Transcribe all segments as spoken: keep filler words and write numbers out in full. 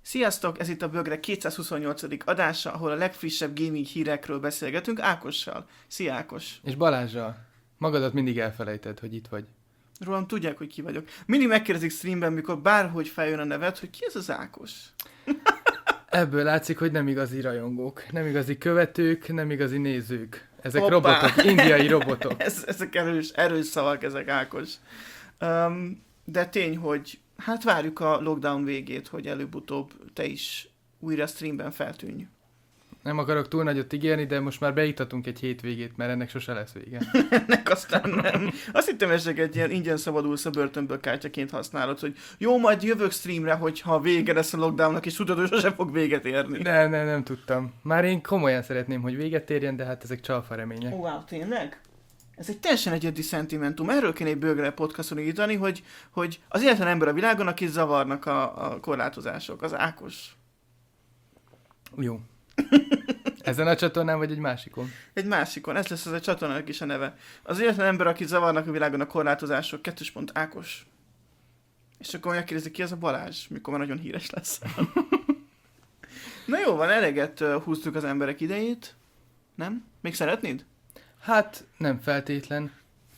Sziasztok, ez itt a Bögre kétszázhuszonnyolcadik adása, ahol a legfrissebb gaming hírekről beszélgetünk Ákossal. Szia Ákos! És Balázsral. Magadat mindig elfelejted, hogy itt vagy. Rólam tudják, hogy ki vagyok. Mindig megkérdezik streamben, mikor bárhogy feljön a neved, hogy ki ez az Ákos? Ebből látszik, hogy nem igazi rajongók, nem igazi követők, nem igazi nézők. Ezek Hoppá. robotok, indiai robotok. ez, ezek erős, erős szavak, ezek Ákos. Um, de tény, hogy hát várjuk a lockdown végét, hogy előbb-utóbb te is újra streamben feltűnj. Nem akarok túl nagyot ígérni, de most már beiktatunk egy hétvégét, mert ennek sose lesz vége. Ennek aztán nem. Azt hittem, hogy egy ilyen ingyen szabadulsz a börtönből kártyaként használod, hogy jó, majd jövök streamre, hogyha vége lesz a lockdownnak, és tudod, hogy sosem fog véget érni. Nem, nem, nem tudtam. Már én komolyan szeretném, hogy véget érjen, de hát ezek csalfa remények. Ó, wow, tényleg? Ez egy teljesen egyedi szentimentum. Erről kéne egy Bögre podcaston írni, hogy, hogy az egyetlen ember a világon, akit zavarnak a, a korlátozások, az Ákos. Jó. Ezen a csatornán, vagy egy másikon? Egy másikon, ez lesz az a csatornának is a neve. Az egyetlen ember, akit zavarnak a világon a korlátozások, kettős pont Ákos. És akkor megkérdezik, ki az a Balázs, mikor már nagyon híres lesz. Na jó van, eleget uh, húztuk az emberek idejét. Nem? Még szeretnéd? Hát, nem feltétlen.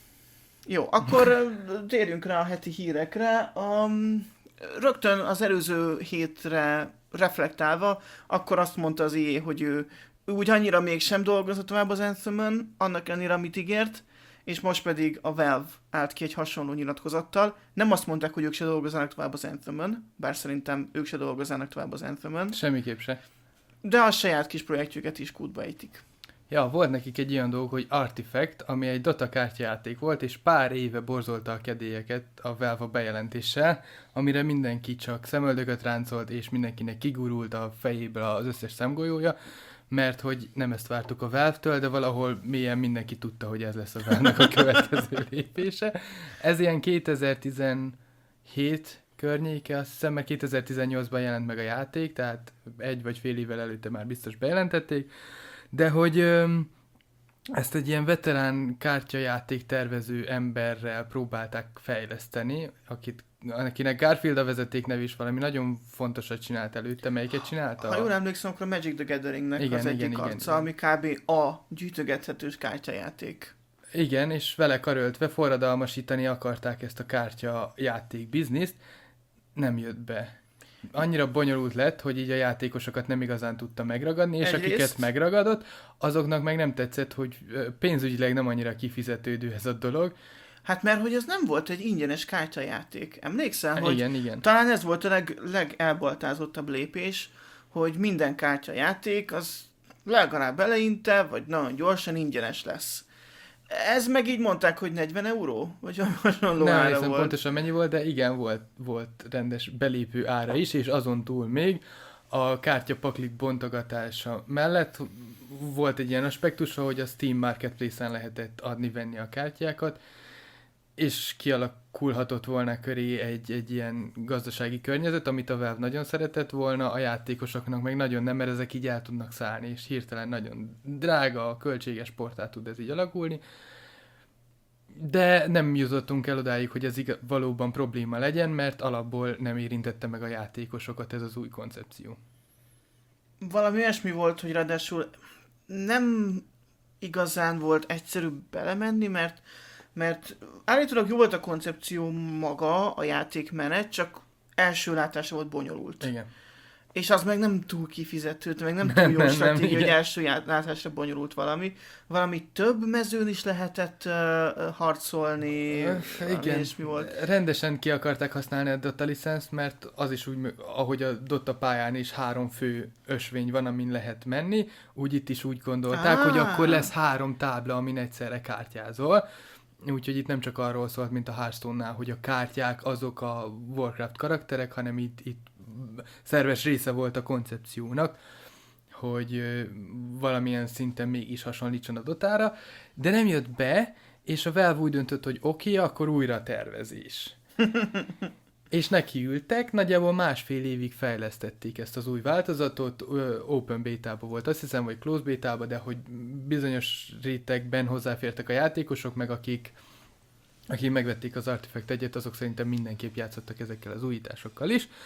Jó, akkor uh, térjünk rá a heti hírekre. Um, rögtön az előző hétre reflektálva, akkor azt mondta az i á, hogy ő, ő úgy annyira mégsem dolgozott tovább az Anthem-ön, annak ellenére, amit ígért, és most pedig a Valve állt ki egy hasonló nyilatkozattal. Nem azt mondták, hogy ők se dolgozzanak tovább az Anthem-ön, bár szerintem ők se dolgozzanak tovább az Anthem-ön. Semmiképp se. De a saját kis projektjüket is kútba ejtik. Ja, volt nekik egy olyan dolog, hogy Artifact, ami egy Dota kártyajáték volt, és pár éve borzolta a kedélyeket a Valve bejelentéssel, amire mindenki csak szemöldököt ráncolt, és mindenkinek kigurult a fejéből az összes szemgolyója, mert hogy nem ezt vártuk a Valve-től, de valahol mélyen mindenki tudta, hogy ez lesz a Valve-nek a következő lépése. Ez ilyen kétezer-tizenhét környéke, azt hiszem, mert kétezer-tizennyolcban jelent meg a játék, tehát egy vagy fél évvel előtte már biztos bejelentették, de hogy öm, ezt egy ilyen veterán kártyajáték tervező emberrel próbálták fejleszteni, akit, akinek Garfield a vezetéknev is valami nagyon fontosat csinált előtte. Melyiket csinálta? Ha jól emlékszem, akkor a Magic the Gatheringnek igen, az egyik igen, arca, igen, ami kb. A gyűjtögethetős kártyajáték. Igen, és vele karöltve forradalmasítani akarták ezt a kártyajáték bizniszt. Nem jött be. Annyira bonyolult lett, hogy így a játékosokat nem igazán tudta megragadni, és Egyrészt... akiket megragadott, azoknak meg nem tetszett, hogy pénzügyileg nem annyira kifizetődő ez a dolog. Hát mert hogy ez nem volt egy ingyenes kártyajáték. Emlékszel, hogy igen, igen. talán ez volt a leg, legelbaltázottabb lépés, hogy minden kártyajáték az legalább eleinte, vagy nagyon gyorsan ingyenes lesz. Ez meg így mondták, hogy negyven euró? Vagy hasonló nem ára hiszem volt. pontosan mennyi volt, de igen, volt, volt rendes belépő ára is, és azon túl még a kártyapaklik bontogatása mellett volt egy ilyen aspektus, hogy a Steam Marketplace-en lehetett adni-venni a kártyákat, és kialakulhatott volna köré egy, egy ilyen gazdasági környezet, amit a Valve nagyon szeretett volna, a játékosoknak meg nagyon nem, mert ezek így el tudnak szállni, és hirtelen nagyon drága, költséges portál tud ez így alakulni. De nem jutottunk el odáig, hogy ez igaz, valóban probléma legyen, mert alapból nem érintette meg a játékosokat ez az új koncepció. Valami olyasmi volt, hogy ráadásul nem igazán volt egyszerű belemenni, mert mert állítólag jó volt a koncepció maga, a játékmenet, csak első látásra volt bonyolult. Igen. És az meg nem túl kifizető, meg nem túl Nem, jó nem, stratégia, nem, hogy igen. első látásra bonyolult valami. Valami több mezőn is lehetett uh, harcolni, Öff, valami igen, ilyesmi volt. rendesen ki akarták használni a Dota licenszt, mert az is úgy, ahogy a Dota pályán is három fő ösvény van, amin lehet menni, úgy itt is úgy gondolták, Ah. hogy akkor lesz három tábla, amin egyszerre kártyázol. Úgyhogy itt nem csak arról szólt, mint a Hearthstone-nál, hogy a kártyák azok a Warcraft karakterek, hanem itt, itt szerves része volt a koncepciónak, hogy ö, valamilyen szinten mégis hasonlítson a Dotára, de nem jött be, és a Valve úgy döntött, hogy oké, okay, akkor újra tervezés. És nekiültek, nagyjából másfél évig fejlesztették ezt az új változatot, open beta-ba volt, azt hiszem, vagy close beta-ba, de hogy bizonyos rétegben hozzáfértek a játékosok, meg akik, akik megvették az Artifact egyet, azok szerintem mindenképp játszottak ezekkel az újításokkal is.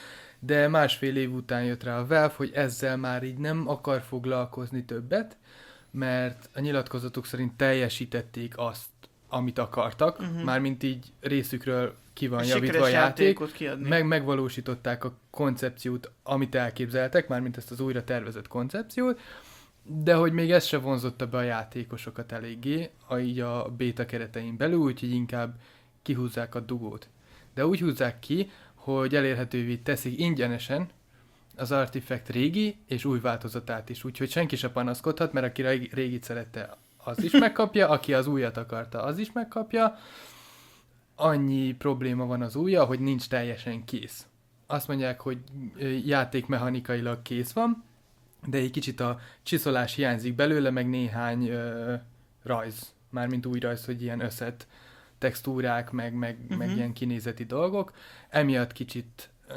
de másfél év után jött rá a Valve, hogy ezzel már így nem akar foglalkozni többet, mert a nyilatkozatok szerint teljesítették azt, amit akartak, uh-huh. mármint így részükről ki van javítva a játék, meg megvalósították a koncepciót, amit elképzeltek, mármint ezt az újra tervezett koncepciót, de hogy még ez se vonzotta be a játékosokat eléggé, a, így a béta keretein belül, úgyhogy inkább kihúzzák a dugót. De úgy húzzák ki, hogy elérhetővé teszik ingyenesen az Artifact régi és új változatát is, úgyhogy senki se panaszkodhat, mert aki a régit szerette, az is megkapja, aki az újat akarta, az is megkapja. Annyi probléma van az újja, hogy nincs teljesen kész. Azt mondják, hogy játékmechanikailag kész van, de egy kicsit a csiszolás hiányzik belőle, meg néhány uh, rajz, mármint új rajz, hogy ilyen összet textúrák, meg, meg, uh-huh. meg ilyen kinézeti dolgok. Emiatt kicsit uh,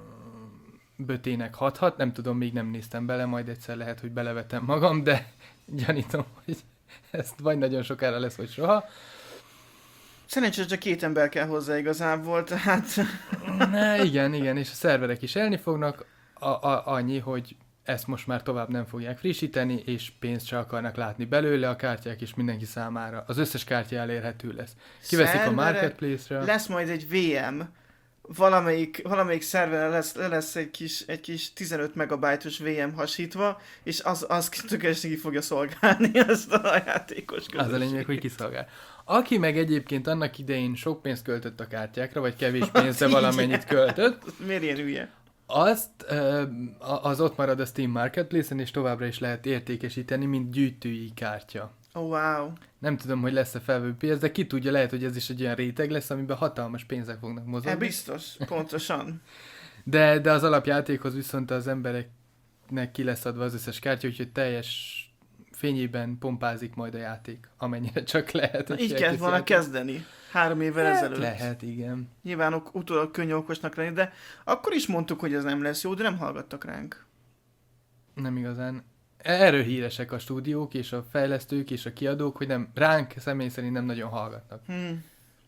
bötének hathat, nem tudom, még nem néztem bele, majd egyszer lehet, hogy belevetem magam, de gyanítom, hogy ezt vagy nagyon sokára lesz, vagy soha. Szerencsés, csak két ember kell hozzá igazából, tehát... Ne, igen, igen, és a szerverek is elni fognak, a, a, annyi, hogy ezt most már tovább nem fogják frissíteni, és pénzt se akarnak látni belőle, a kártyák is mindenki számára. Az összes kártya elérhető lesz. Kiveszik a Marketplace-re. Lesz majd egy vé em, valamelyik, valamelyik szerveren lesz, lesz egy kis, egy kis tizenöt megabájtos vé em hasítva, és az, az tökéletesen ki fogja szolgálni ezt a játékos közösséget. Az a lényeg, hogy kiszolgál. Aki meg egyébként annak idején sok pénzt költött a kártyákra, vagy kevés pénzt, de valamennyit költött. Miért ilyen hülye? Azt, az ott marad a Steam Marketplace-en, és továbbra is lehet értékesíteni, mint gyűjtői kártya. Oh, wow. Nem tudom, hogy lesz-e felvevő piac, de ki tudja, lehet, hogy ez is egy olyan réteg lesz, amiben hatalmas pénzek fognak mozogni. E, biztos, pontosan. de, de az alapjátékhoz viszont az embereknek ki lesz adva az összes kártya, úgyhogy teljes fényében pompázik majd a játék, amennyire csak lehet. Így kellett volna kezdeni. Három évvel hát ezelőtt. Lehet, igen. Nyilván ok- utólag könnyű okosnak lenni, de akkor is mondtuk, hogy ez nem lesz jó, de nem hallgattak ránk. Nem igazán. Erről híresek a stúdiók, és a fejlesztők, és a kiadók, hogy nem, ránk személy szerint nem nagyon hallgatnak. Hmm.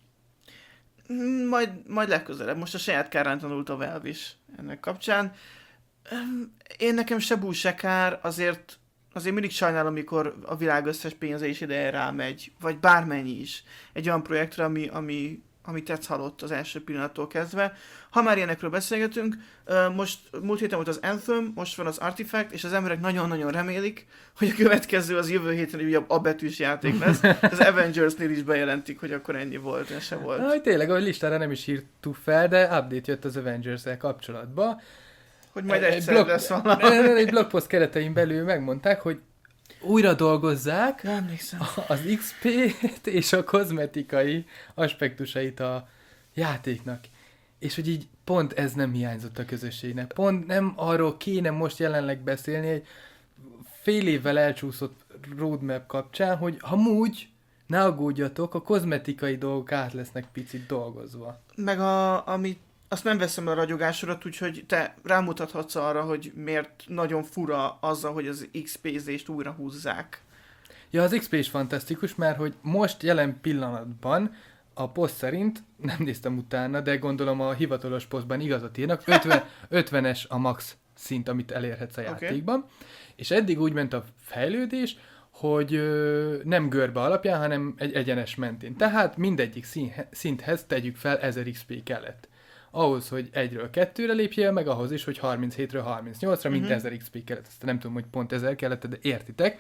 Majd, majd legközelebb. Most a saját kárán tanult a Valve is ennek kapcsán. Én nekem se bú, se kár, azért Azért mindig sajnálom, amikor a világ összes pénze is ide rámegy, vagy bármennyi is. Egy olyan projektre, ami, ami, ami tetsz halott az első pillanattól kezdve. Ha már ilyenekről beszélgetünk, most múlt héten volt az Anthem, most van az Artifact, és az emberek nagyon-nagyon remélik, hogy a következő az jövő héten egy újabb abetűs játék lesz. Az Avengers-nél is bejelentik, hogy akkor ennyi volt, ez se volt. Na, tényleg, ahogy listára nem is írtuk fel, de update jött az Avengers-el kapcsolatban. Hogy majd egyszer blog, lesz valami. Egy blogpost keretein belül megmondták, hogy újra dolgozzák az iksz pét és a kozmetikai aspektusait a játéknak. És hogy így pont ez nem hiányzott a közösségnek. Pont nem arról kéne most jelenleg beszélni egy fél évvel elcsúszott roadmap kapcsán, hogy amúgy ne aggódjatok, a kozmetikai dolgok át lesznek picit dolgozva. Meg a, amit azt nem veszem a ragyogásodat, úgyhogy te rámutathatsz arra, hogy miért nagyon fura azzal, hogy az iksz pé-zést újra húzzák. Ja, az iksz pé is fantasztikus, mert hogy most jelen pillanatban a poszt szerint, nem néztem utána, de gondolom a hivatalos posztban igazat írnak, ötven, ötvenes a max szint, amit elérhetsz a játékban. Okay. És eddig úgy ment a fejlődés, hogy ö, nem görbe alapján, hanem egy egyenes mentén. Tehát mindegyik színhe, szinthez tegyük fel ezer iksz pé kellett. Ahhoz, hogy egyről kettőre lépjél, meg ahhoz is, hogy harminchétről harmincnyolcra, mint uh-huh. ezer iksz pé kellett. Ezt nem tudom, hogy pont ezer kellett, de értitek.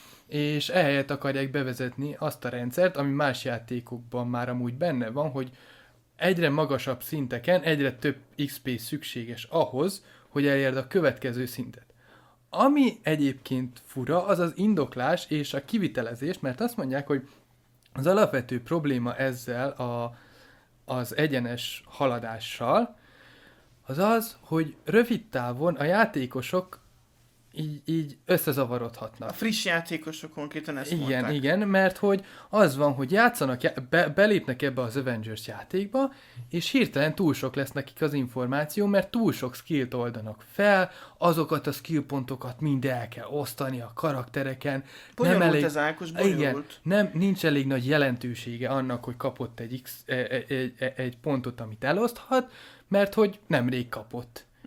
És ehelyett akarják bevezetni azt a rendszert, ami más játékokban már amúgy benne van, hogy egyre magasabb szinteken egyre több iksz pé szükséges ahhoz, hogy elérd a következő szintet. Ami egyébként fura, az az indoklás és a kivitelezés, mert azt mondják, hogy az alapvető probléma ezzel a az egyenes haladással, az az, hogy rövid távon a játékosok így, így összezavarodhatnak. A friss játékosok konkrétan ezt igen, mondták. Igen, mert hogy az van, hogy játszanak, be, belépnek ebbe az Avengers játékba, és hirtelen túl sok lesz nekik az információ, mert túl sok skillt oldanak fel, azokat a skill pontokat mind el kell osztani a karaktereken. Bonyolult nem elég, ez, Ákos, bonyolult. Igen, nem, nincs elég nagy jelentősége annak, hogy kapott egy, X, egy, egy, egy pontot, amit eloszthat, mert hogy nemrég kapott.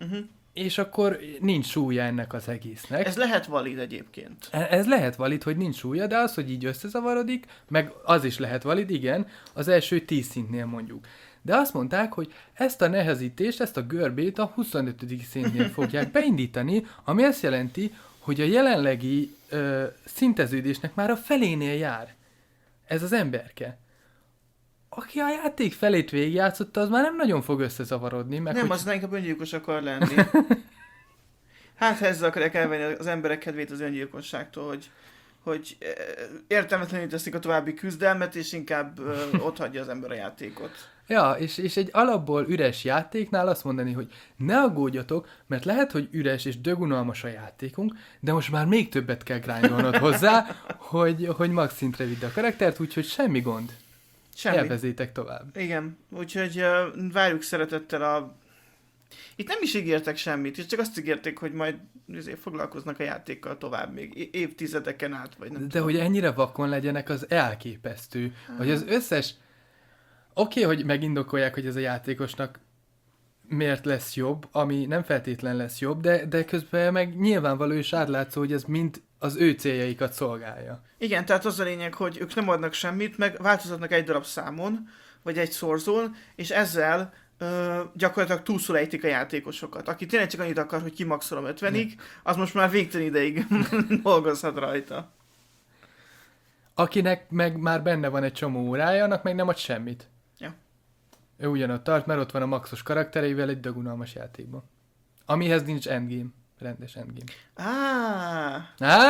Uh-huh. És akkor nincs súlya ennek az egésznek. Ez lehet valid egyébként. Ez lehet valid, hogy nincs súlya, de az, hogy így összezavarodik, meg az is lehet valid, igen, az első tíz szintnél mondjuk. De azt mondták, hogy ezt a nehezítést, ezt a görbét a huszonötödik szintnél fogják beindítani, ami azt jelenti, hogy a jelenlegi ö, szinteződésnek már a felénél jár. Ez az emberke. Aki a játék felét végigjátszotta, az már nem nagyon fog összezavarodni. Meg nem, hogy... az inkább öngyilkos akar lenni. Hát, ha ezzel akarják elvenni az emberek kedvét az öngyilkosságtól, hogy, hogy értelmetlenül teszik a további küzdelmet, és inkább ö, ott hagyja az ember a játékot. Ja, és, és egy alapból üres játéknál azt mondani, hogy ne aggódjatok, mert lehet, hogy üres és dögunalmas a játékunk, de most már még többet kell grindolnod hozzá, hogy, hogy max szintre vidd a karaktert, úgyhogy semmi gond. Semmi. Elvezétek tovább. Igen, úgyhogy uh, várjuk szeretettel a... Itt nem is ígértek semmit, és csak azt ígérték, hogy majd azért foglalkoznak a játékkal tovább még évtizedeken át, vagy nem De tudom. hogy ennyire vakon legyenek, az elképesztő. Hogy az összes... Oké, okay, hogy megindokolják, hogy ez a játékosnak miért lesz jobb, ami nem feltétlen lesz jobb, de, de közben meg nyilvánvaló és átlátszó, hogy ez mind az ő céljaikat szolgálja. Igen, tehát az a lényeg, hogy ők nem adnak semmit, meg változtatnak egy darab számon, vagy egy szorzón, és ezzel ö, gyakorlatilag túlszul ejtik a játékosokat. Aki tényleg csak annyit akar, hogy kimaxolom ötvenig, az most már végtelen ideig dolgozhat rajta. Akinek meg már benne van egy csomó órája, annak meg nem ad semmit. Ja. Ő ugyanott tart, mert ott van a maxos karaktereivel egy dögunalmas játékban. Amihez nincs endgame. Rendes endgame. Ah.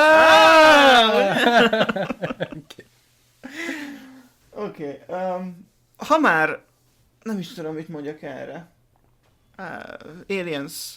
Ah! Oké. Okay. Um, ha már nem is tudom, mit mondjak erre. Uh, Aliens.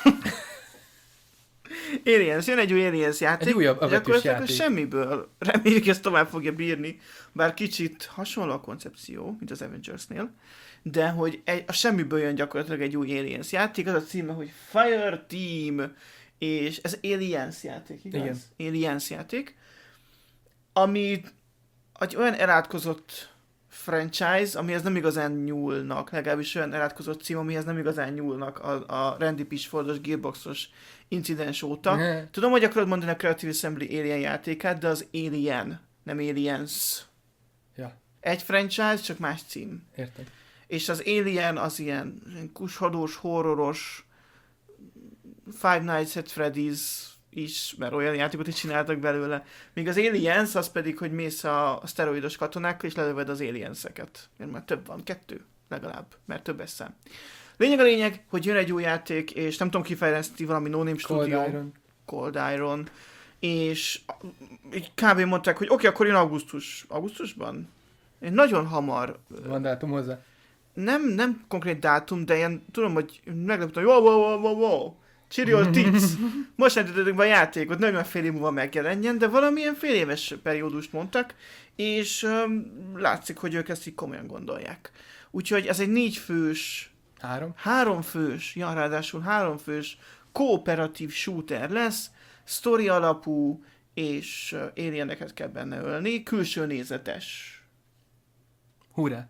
Aliens, jön egy új Aliens játék. Egy újabb avetős játék. Semmiből. Reméljük, ezt tovább fogja bírni. Bár kicsit hasonló a koncepció, mint az Avengersnél. De hogy egy, a semmiből jön gyakorlatilag egy új Aliens játék. Az a címe, hogy Fire Team. És ez Aliens játék, igaz? Igen. Aliens játék. Ami egy olyan elátkozott franchise, amihez nem igazán nyúlnak, legalábbis olyan elátkozott cím, amihez nem igazán nyúlnak a, a Randy Pitchfordos, Gearboxos incidens óta. Ne. Tudom, hogy akarod mondani a Creative Assembly Alien játékát, de az Alien, nem Aliens. Ja, Egy franchise, csak más cím. érted. És az Alien az ilyen kushadós, horroros, Five Nights at Freddy's is, mert olyan játékot is csináltak belőle. Míg az Aliens az pedig, hogy mész a szteroidos katonákkal, és lelöved az alienseket. Mert már több van, kettő legalább, mert több szám. Lényeg a lényeg, hogy jön egy új játék, és nem tudom kifejleszteni, valami No Name Cold Studio. Iron. Cold Iron. És így kb. Mondták, hogy oké, okay, akkor jön augusztus. Augusztusban? Én nagyon hamar. Van dátum hozzá? Nem, nem konkrét dátum, de ilyen, tudom, hogy meglepődtem, hogy wow, wow, wow, wow, wow. Chill your tits. Most jelentettük be a játékot, nem olyan fél év múlva megjelenjen, de valamilyen fél éves periódust mondtak, és um, látszik, hogy ők ezt így komolyan gondolják. Úgyhogy ez egy négy fős, Három? három fős, ja, ráadásul három fős kooperatív shooter lesz, sztori alapú, és uh, alieneket kell benne ölni, külső nézetes. Hurrá!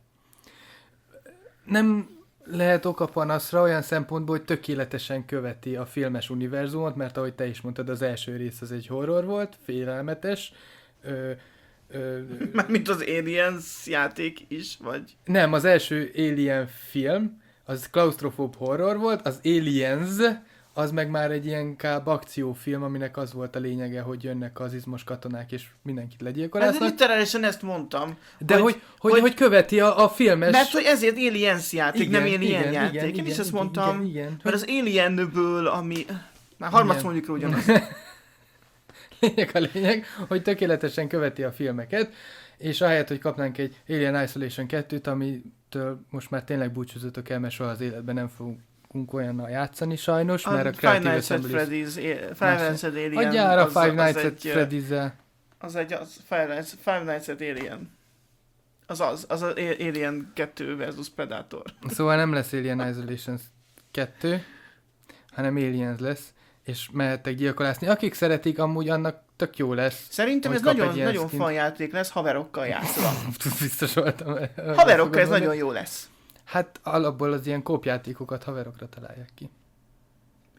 Nem lehet oka panaszra olyan szempontból, hogy tökéletesen követi a filmes univerzumot, mert ahogy te is mondtad, az első rész az egy horror volt, félelmetes. Ö, ö, Mármint az Aliens játék is, vagy? nem, az első Alien film, az klaustrofób horror volt, az Aliens, az meg már egy ilyen kább akciófilm, aminek az volt a lényege, hogy jönnek az izmos katonák, és mindenkit Hát legyilkolásznak. literálisan ezt mondtam. De hogy, hogy, hogy, hogy, hogy követi a, a filmes... Mert hogy ezért Aliens játék, Igen, nem Alien igen, játék. igen, Én igen, is ezt igen, mondtam, igen, igen. mert az Alienből, ami... Már harmadszor Igen. mondjuk rá ugyanazt. Lényeg a lényeg, hogy tökéletesen követi a filmeket, és ahelyett, hogy kapnánk egy Alien Isolation kettőt, amitől most már tényleg búcsúzzatok el, mert soha az életben nem fogunk olyannal játszani sajnos, A mert a Five Creative Nights at Assembly... Freddy's, Five Nights at Alien. Adjál a az- Five az Nights at egy, Freddy's-zel. Az egy, az Five Nights, Five Nights at Alien. Az az, az az Alien kettő versus Predator. Szóval nem lesz Alien Isolation kettő, hanem Aliens lesz, és mehettek gyilkolászni. Akik szeretik, amúgy annak tök jó lesz. Szerintem Hogy ez kap nagyon, egy ilyen nagyon skint. fan játék lesz, haverokkal játszva. Biztos voltam. Haverokkal ez nagyon jó lesz. Hát alapból az ilyen kópjátékokat haverokra találják ki.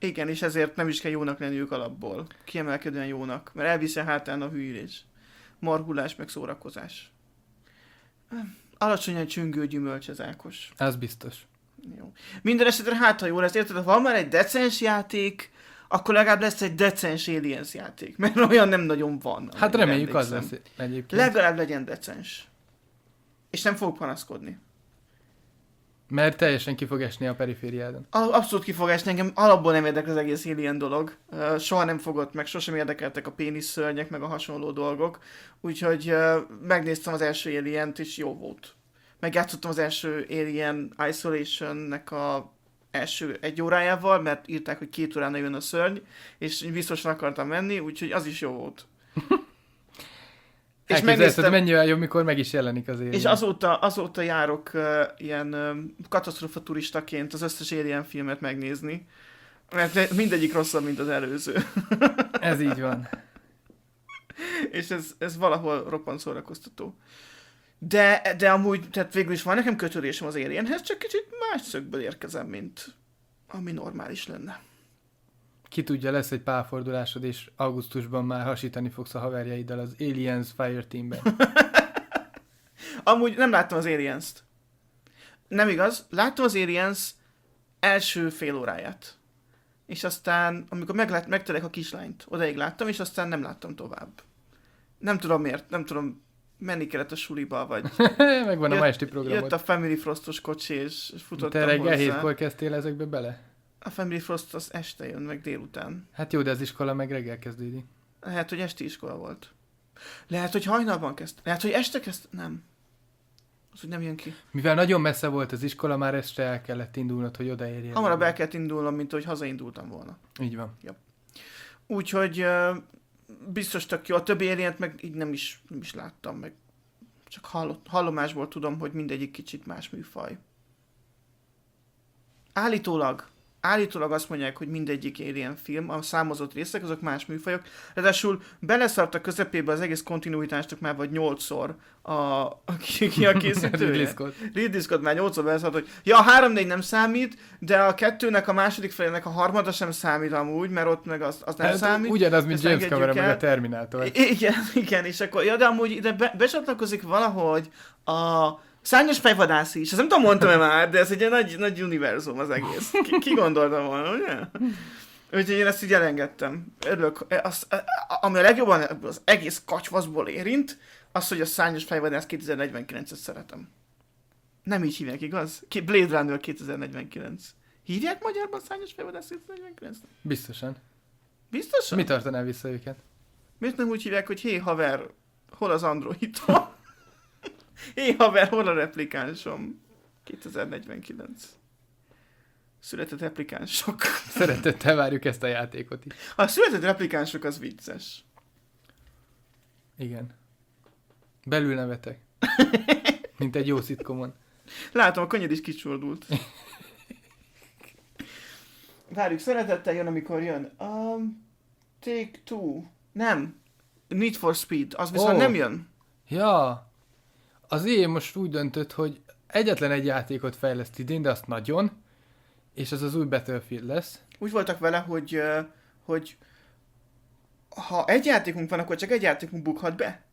Igen, és ezért nem is kell jónak lenniük alapból. Kiemelkedően jónak, mert elviszi a hátán a hűlés. Marhulás, meg szórakozás. Alacsonyan csüngő gyümölcs az Ákos. Ez biztos. Jó. Minden esetre hát, ha jó lesz, érted, ha van már egy decens játék, akkor legalább lesz egy decens Aliens játék, mert olyan nem nagyon van. Hát reméljük az lesz egyébként. Legalább legyen decens. És nem fogok panaszkodni. Mert teljesen ki fog esni a perifériádon. Abszolút ki fog esni, engem alapból nem érdekel az egész Alien dolog. Soha nem fogott, meg sosem érdekeltek a péniszszörnyek, meg a hasonló dolgok. Úgyhogy megnéztem az első Alien-t, és jó volt. Megjátszottam az első Alien Isolation-nek a első egy órájával, mert írták, hogy két órán jön a szörny, és biztosan akartam menni, úgyhogy az is jó volt. És megnéztem, mennyivel jobb, mikor meg is jelenik az Alien. És azóta, azóta járok uh, ilyen uh, katasztrofa turistaként az összes Alien filmet megnézni, mert mindegyik rosszabb, mint az előző. Ez így van. És ez, ez valahol roppant szórakoztató. De, de amúgy, tehát végül is van nekem kötődésem az Alienhez, csak kicsit más szögből érkezem, mint ami normális lenne. Ki tudja, lesz egy pálfordulásod, és augusztusban már hasítani fogsz a haverjaiddal az Aliens Fireteamben. Amúgy nem láttam az Aliens-t. Nem igaz, láttam az Aliens első fél óráját. És aztán, amikor meglát, megtelek a kislányt, odaig láttam, és aztán nem láttam tovább. Nem tudom miért, nem tudom, menni kellett a suliba, vagy... Megvan a ma esti programod. Jött a Family Frostos kocsi, és futottam Te reggel hozzá. hétkor kezdtél ezekbe bele? A Family Frost az este jön, meg délután. Hát jó, de az iskola meg reggel kezdődik. Lehet, hogy esti iskola volt. Lehet, hogy hajnalban kezd. Lehet, hogy este kezd. Nem. Az, hogy nem jön ki. Mivel nagyon messze volt az iskola, már este el kellett indulnod, hogy odaérjél. Hamarabb el kellett indulnom, mint hogy hazaindultam volna. Így van. Ja. Úgyhogy uh, biztos tök jó. A többi Alient meg így nem is, nem is láttam, meg csak hallott, hallomásból tudom, hogy mindegyik kicsit más műfaj. Állítólag Állítólag azt mondják, hogy mindegyik Alien film, a számozott részek, azok más műfajok. Ráadásul beleszart a közepébe az egész kontinuitásnak már vagy nyolcszor a, a, ki a készítője. Ridley Scott. Ridley Scott már nyolcszor beleszart, hogy ja, a három négy nem számít, de a kettőnek a második felének a harmada sem számít amúgy, mert ott meg az, az nem hát, számít. Ugyanaz, mint James Cameron meg a Terminátor. I- igen, igen, és akkor, ja, de amúgy ide be, becsatlakozik valahogy a Szárnyas fejvadász is. Ezt nem tudom, mondtam-e már, de ez egy ilyen nagy, nagy univerzum az egész. Ki, ki gondolta volna, ugye? Úgyhogy én ezt így elengedtem. Örülök. Az, ami a legjobban az egész kacsvaszból érint, az, hogy a Szárnyas fejvadász kétezer-negyvenkilencet szeretem. Nem így hívják, igaz? Blade Runner kétezer-negyvenkilenc. Hívják magyarban Szárnyas fejvadász kétezer-negyvenkilenc? Biztosan. Biztosan? Mi tartanál vissza őket? Miért nem úgy hívják, hogy hé haver, hol az androidom? Hé haver, hol a replikánsom? kétezer-negyvenkilenc. Született replikánsok. Szeretettel várjuk ezt a játékot is. A született replikánsok az vicces. Igen. Belül nevetek. Mint egy jó szitkomon. Látom, a könnyed is kicsordult. Várjuk, szeretettel jön, amikor jön. Um, Take Two. Nem. Need for Speed. Az viszont oh. nem jön. Ja. Az é most úgy döntött, hogy egyetlen egy játékot fejleszt idén, de azt nagyon, és az az új Battlefield lesz. Úgy voltak vele, hogy, hogy ha egy játékunk van, akkor csak egy játékunk bukhat be.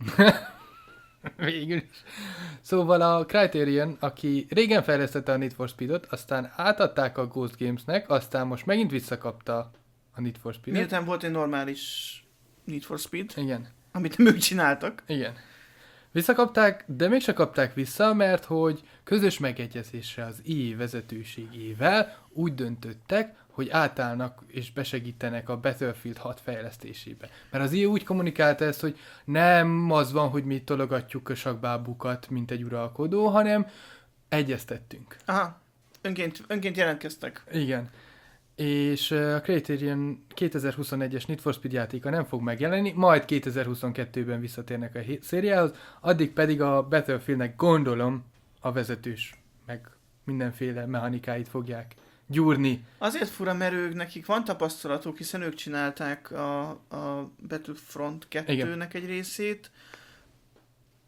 Végül is. Szóval a Criterion, aki régen fejlesztette a Need for Speedot, aztán átadták a Ghost Gamesnek, aztán most megint visszakapta a Need for Speedot. Miután volt egy normális Need for Speed. Igen. Amit nem ők csináltak. Igen. Visszakapták, de mégse kapták vissza, mert hogy közös megegyezésre az í á vezetőségével úgy döntöttek, hogy átállnak és besegítenek a Battlefield hat fejlesztésébe. Mert az í á úgy kommunikálta ezt, hogy nem az van, hogy mi tologatjuk a sakbábukat, mint egy uralkodó, hanem egyeztettünk. Aha, önként, önként jelentkeztek. Igen. És a Criterion kétezer-huszonegyes Need for Speed játéka nem fog megjelenni, majd kétezer-huszonkettőben visszatérnek a szériához, addig pedig a Battlefieldnek gondolom a vezetős, meg mindenféle mechanikáit fogják gyúrni. Azért fura, mert ők, nekik van tapasztalatuk, hiszen ők csinálták a, a Battlefront kettőnek egy részét.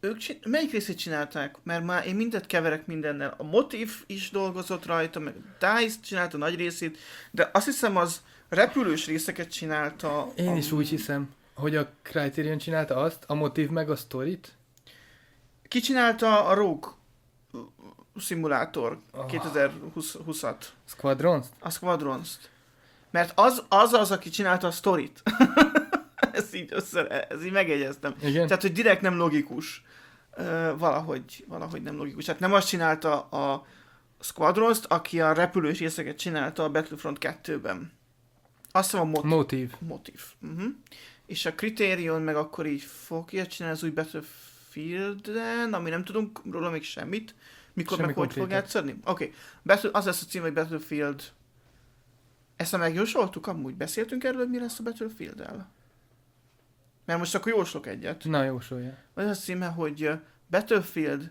ők csin- melyik részét csinálták? Mert már én mindet keverek mindennel. A Motive is dolgozott rajta, meg a DICE csinálta nagy részét, de azt hiszem az repülős részeket csinálta. Én a... is úgy hiszem, hogy a Criterion csinálta azt, a Motive meg a Storyt. Ki csinálta a Rogue szimulátor Oh. kétezer-húszat? Squadrons? A Squadrons-t. Mert az az, az aki csinálta a Storyt. ezt így össze, ez így megjegyeztem. Igen? Tehát, hogy direkt nem logikus. Uh, valahogy, valahogy nem logikus. Tehát nem azt csinálta a Squadrons-t, aki a repülős részeket csinálta a Battlefront kettőben. Azt hiszem a Motive. Motive. Motive. Uh-huh. És a Criterion meg akkor így fogja csinálni az új Battlefield-en, ami nem tudunk róla még semmit. Mikor Semmi meg hogy fog konkrétat. játszani? Oké. Okay. Az lesz a cím, hogy Battlefield. Ezt nem megjósoltuk amúgy? Beszéltünk erről, hogy mi lesz a Battlefield-el? Mert most akkor jóslok egyet. Na, jósolja. Az a címe, hogy uh, Battlefield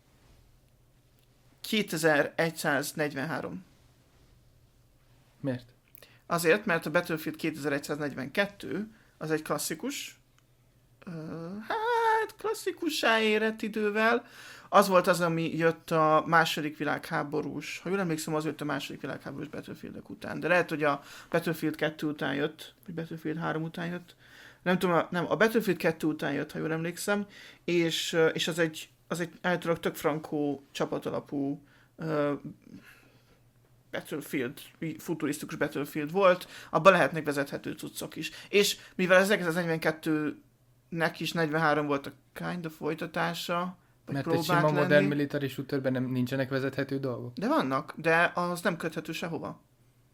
kétezer-egysznegyvenhárom. Miért? Azért, mert a Battlefield kétezer-egysznegyvenkettő az egy klasszikus, uh, hát klasszikussá érett idővel. Az volt az, ami jött a második világháborús, ha jól emlékszem, az jött a második világháborús Battlefieldek után. De lehet, hogy a Battlefield kettő után jött, vagy Battlefield három után jött. Nem tudom, a, nem, a Battlefield kettő után jött, ha jól emlékszem, és, és az egy, az egy általában tök frankó, csapatalapú uh, Battlefield, futurisztikus Battlefield volt, abban lehetnek vezethető cuccok is. És mivel ezerkilencszáznegyvenkettőnek is negyvenhárom volt a kind of folytatása, vagy Mert egy próbált sima lenni. modern military shooterben nem, nincsenek vezethető dolgok. De vannak, de az nem köthető sehova.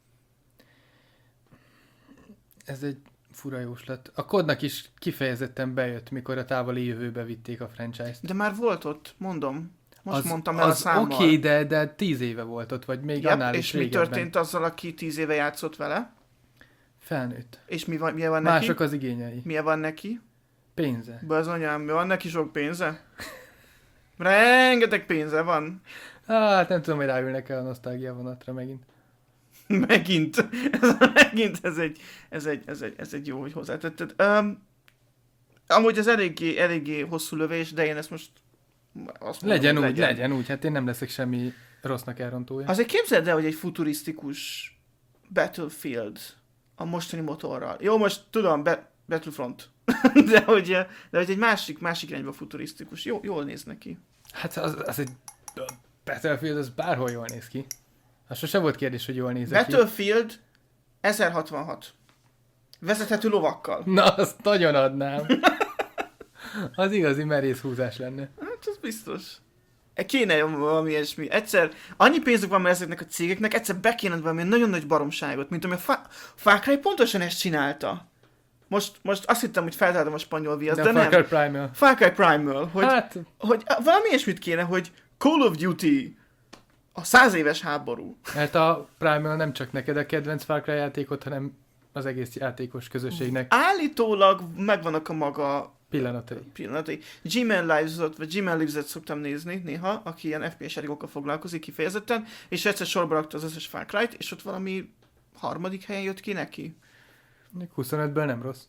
Ez egy fura jóslat. A kodnak is kifejezetten bejött, mikor a távoli jövőbe vitték a franchise-t. De már volt ott, mondom. Most az, mondtam el a az számmal. oké, okay, de, de tíz éve volt ott, vagy még Yep, annál is és mi régebben. történt azzal, aki tíz éve játszott vele? Felnőtt. És mi van, milyen van neki? Mások az igényei. Milyen van neki? Pénze. Bezonyám, mi van neki sok pénze? Rengeteg pénze van. Hát nem tudom, hogy ráülnek el a nosztalgia vonatra megint. Megint. Ez, megint ez egy, ez, egy, ez, egy, ez egy jó, hogy hozzátetted. Um, amúgy ez eléggé, eléggé hosszú lövés, de én ezt most azt mondom, Legyen úgy, legyen. legyen úgy. Hát én nem leszek semmi rossznak elrontója. Azért képzeld el, hogy egy futurisztikus Battlefield a mostani motorral. Jó, most tudom, be, Battlefront. de, hogy, de hogy egy másik, másik irányba futurisztikus. Jó, jól néz neki. Hát az, az egy Battlefield, az bárhol jól néz ki. Az sose volt kérdés, hogy jól nézek ki. Battlefield ezerhatvanhat. Vezethető lovakkal. Na, azt nagyon adnám. Az igazi merész húzás lenne. Hát, ez biztos. Kéne valami ilyesmi. Egyszer, annyi pénzük van már ezeknek a cégeknek, egyszer be kéne valami nagyon nagy baromságot, mint ami a Fa- Far Cry pontosan ezt csinálta. Most, most azt hittem, hogy feltaláltam a spanyol viaszt, de, de, de Far nem. Cry Primal. Far Cry Primal, hogy, Hát, hogy valami ilyesmit kéne, hogy Call of Duty, a száz éves háború. mert a Primal nem csak neked a kedvenc Far Cry játékot, hanem az egész játékos közösségnek Állítólag megvannak a maga pillanatai. pillanatai. G-Man Lives-ot, vagy G-Man Lives-et szoktam nézni néha, aki ilyen ef pé es játékokkal foglalkozik kifejezetten, és egyszer sorba rakta az összes Far Cry-t, és ott valami harmadik helyen jött ki neki. huszonötből nem rossz.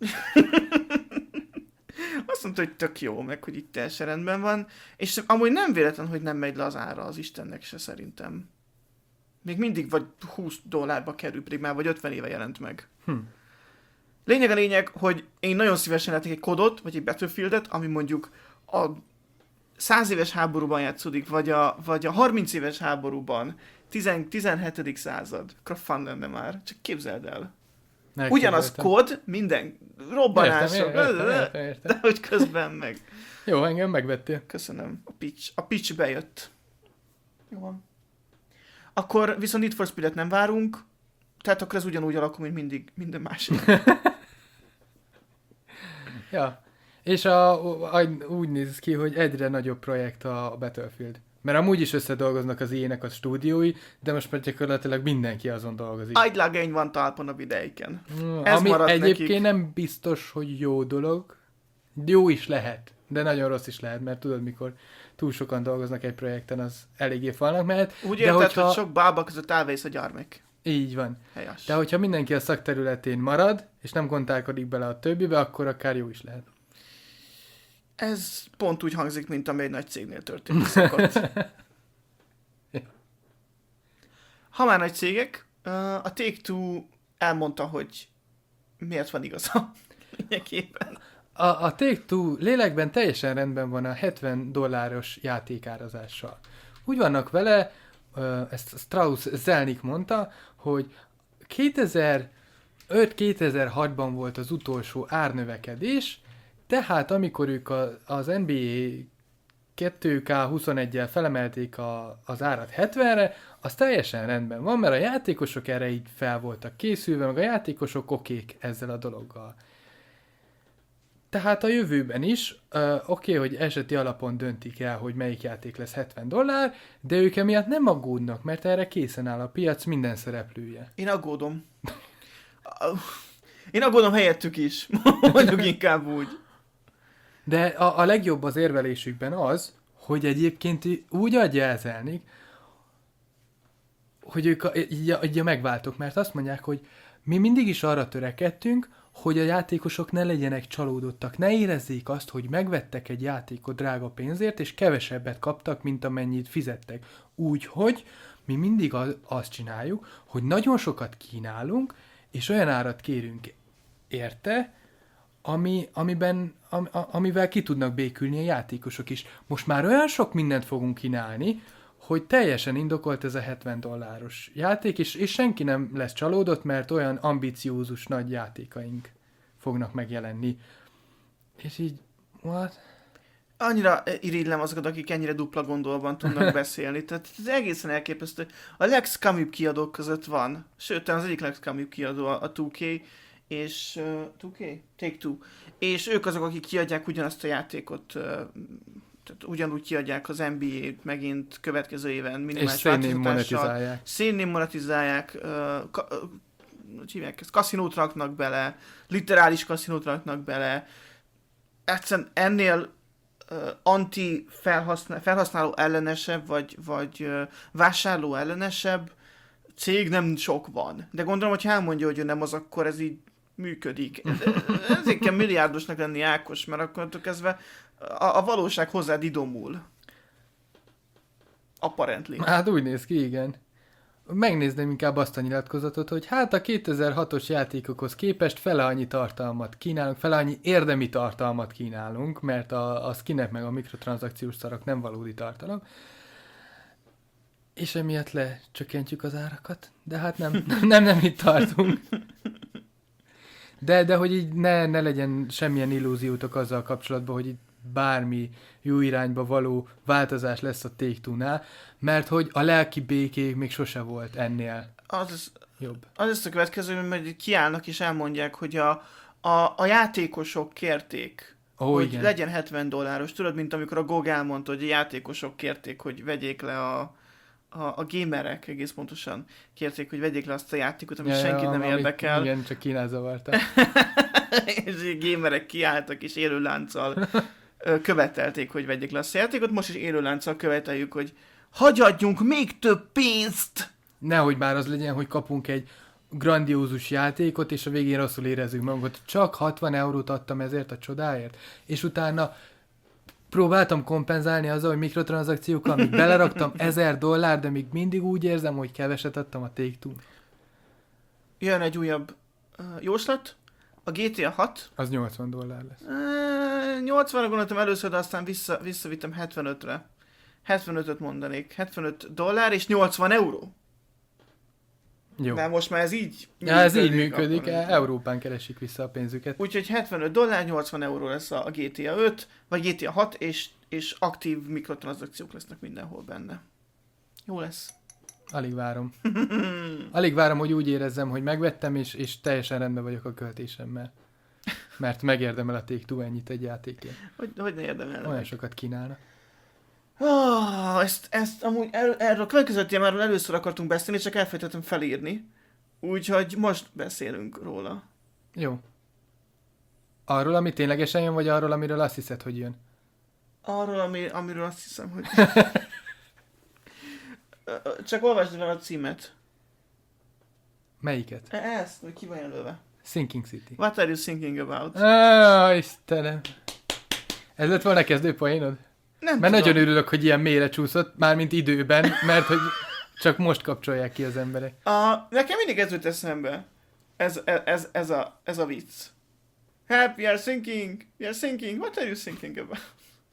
Azt mondta, hogy tök jó, meg hogy itt teljesen rendben van, és amúgy nem véletlen, hogy nem megy le az ára az Istennek se szerintem. Még mindig vagy húsz dollárba kerül, pedig már vagy ötven éve jelent meg. Hm. Lényeg a lényeg, hogy én nagyon szívesen látok egy kodot, vagy egy Battlefieldet, ami mondjuk a száz éves háborúban játszódik, vagy a, vagy a harminc éves háborúban, tizenhetedik század. Akkor fun lenne már, csak képzeld el. Ugyanaz kod, minden robbanások, Értem, értem, értem, értem. de hogy közben meg. Jó, engem megvettél. Köszönöm. A pitch, a pitch bejött. Jó van. Akkor viszont Need for Speed-et nem várunk, tehát akkor ez ugyanúgy alakul, mint mindig, minden másik. Ja. És a, a, úgy néz ki, hogy egyre nagyobb projekt a Battlefield. Mert amúgy is összedolgoznak az ilyenek a stúdiói, de most már gyakorlatilag mindenki azon dolgozik. Agylágány van talpon a videiken. Mm, Ez ami maradt egyébként nekik. nem biztos, hogy jó dolog. Jó is lehet, de nagyon rossz is lehet, mert tudod, mikor túl sokan dolgoznak egy projekten, az eléggé falnak mehet. Úgy de érted, hogyha... hogy sok bába között elvész a gyarmek. Így van. Helyes. De hogyha mindenki a szakterületén marad, és nem kontálkodik bele a többibe, akkor akár jó is lehet. Ez pont úgy hangzik, mint ami egy nagy cégnél történik szokott. Ha már nagy cégek, a Take-Two elmondta, hogy miért van igaza lényegében. A, a Take-Two lélekben teljesen rendben van a hetven dolláros játékárazással. Úgy vannak vele, ezt Strauss Zelnick mondta, hogy kétezer-öt-kétezer-hatban volt az utolsó árnövekedés, tehát amikor ők a, az en bé á kettő ká huszoneggyel felemelték a, az árat hetvenre, az teljesen rendben van, mert a játékosok erre így fel voltak készülve, meg a játékosok okék ezzel a dologgal. Tehát a jövőben is, uh, oké, okay, hogy eseti alapon döntik el, hogy melyik játék lesz hetven dollár, de ők emiatt nem aggódnak, mert erre készen áll a piac minden szereplője. Én aggódom. Én aggódom helyettük is. Mondjuk inkább úgy. De a, a legjobb az érvelésükben az, hogy egyébként úgy adja el Zelnick, hogy ők a, így, így a megváltok, mert azt mondják, hogy mi mindig is arra törekedtünk, hogy a játékosok ne legyenek csalódottak, ne érezzék azt, hogy megvettek egy játékot drága pénzért, és kevesebbet kaptak, mint amennyit fizettek. Úgyhogy mi mindig az, azt csináljuk, hogy nagyon sokat kínálunk, és olyan árat kérünk érte, ami, amiben, am, amivel ki tudnak békülni a játékosok is. Most már olyan sok mindent fogunk kínálni, hogy teljesen indokolt ez a hetven dolláros játék, és, és senki nem lesz csalódott, mert olyan ambiciózus nagy játékaink fognak megjelenni. És így, what? Annyira irigylem azokat, akik ennyire dupla gondolban tudnak beszélni. Tehát ez egészen elképesztő. A legszkamibb kiadók között van. Sőt, az egyik legszkamibb kiadó a two K, és uh, two K? Take-Two. És ők azok, akik kiadják ugyanazt a játékot, uh, tehát ugyanúgy kiadják az en bé á-t megint következő éven minimális változtatással. monetizálják. Szénnén monetizálják, uh, ka, uh, hogy hívják ezt, kaszinót raknak bele, literális kaszinót raknak bele. Egyszerűen ennél uh, anti-felhasználó felhasználó ellenesebb, vagy, vagy uh, vásárló ellenesebb cég nem sok van. De gondolom, hogy elmondja, hogy ő nem az, akkor ez így működik. Ezért kell milliárdosnak lenni, Ákos, mert akkor kezdve a, a valóság hozzád idomul. Apparently. Hát úgy néz ki, igen. Megnézném inkább azt a nyilatkozatot, hogy hát a kétezer-hatos játékokhoz képest fele annyi tartalmat kínálunk, fele annyi érdemi tartalmat kínálunk, mert a, a skinek meg a mikrotranszakciós szarok nem valódi tartalom. És emiatt lecsökkentjük az árakat, de hát nem, nem, nem itt tartunk. De, de hogy így ne, ne legyen semmilyen illúziótok azzal kapcsolatban, hogy itt bármi jó irányba való változás lesz a Take-Two-nál, mert hogy a lelki békék még sose volt ennél az, jobb. Az lesz a következő, hogy kiállnak és elmondják, hogy a, a, a játékosok kérték, oh, hogy igen. legyen hetven dolláros. Tudod, mint amikor a gé o gé elmondta, hogy a játékosok kérték, hogy vegyék le a A, a gamerek egész pontosan kérték, hogy vegyék le azt a játékot, amit ja, senkit nem érdekel. Amit, igen, csak Kínál zavarta. És a gamerek kiálltak, és élőlánccal követelték, hogy vegyék le azt a játékot. Most is élőlánccal követeljük, hogy hagyjadjunk még több pénzt! Nehogy már az legyen, hogy kapunk egy grandiózus játékot, és a végén rosszul érezzük magunkat. Csak hatvan eurót adtam ezért a csodáért, és utána próbáltam kompenzálni azzal, hogy mikrotranszakciókkal, amíg beleraktam ezer dollár, de még mindig úgy érzem, hogy keveset adtam a Take-Two. Jön egy újabb uh, jóslat. A gé té á hat. Az nyolcvan dollár lesz. Uh, nyolcvanra gondoltam először, de aztán vissza, visszavittem hetvenötre. hetvenötöt mondanék. hetvenöt dollár és nyolcvan euró. Jó. De most már ez így ja, ez így működik, Európán keresik vissza a pénzüket. Úgyhogy hetvenöt dollár, nyolcvan euró lesz a gé té á öt, vagy gé té á hat, és, és aktív mikrotranszakciók lesznek mindenhol benne. Jó lesz. Alig várom. Alig várom, hogy úgy érezzem, hogy megvettem, és, és teljesen rendben vagyok a költésemmel. Mert megérdemel a Take-Two ennyit egy játékért. Hogy, hogy ne érdemelnek? Olyan sokat kínálnak. Oh, ezt, ezt amúgy el, erről a következő témáról először akartunk beszélni, csak elfelejtettem felírni. Úgyhogy most beszélünk róla. Jó. Arról, ami ténylegesen jön, vagy arról, amiről azt hiszed, hogy jön? Arról, ami, amiről azt hiszem, hogy... Csak olvasd fel a címet. Melyiket? Ezt, hogy ki van jelölve. Sinking City. What are you thinking about? Ah, Istenem. Ez lett volna kezdőpoénod? Nem Mert tudom. nagyon örülök, hogy ilyen mélyre csúszott, mármint időben, mert hogy csak most kapcsolják ki az emberek. A, nekem mindig ez jut eszembe. Ez, ez, ez, a, ez a vicc. Help, we are thinking, we are thinking, what are you thinking about?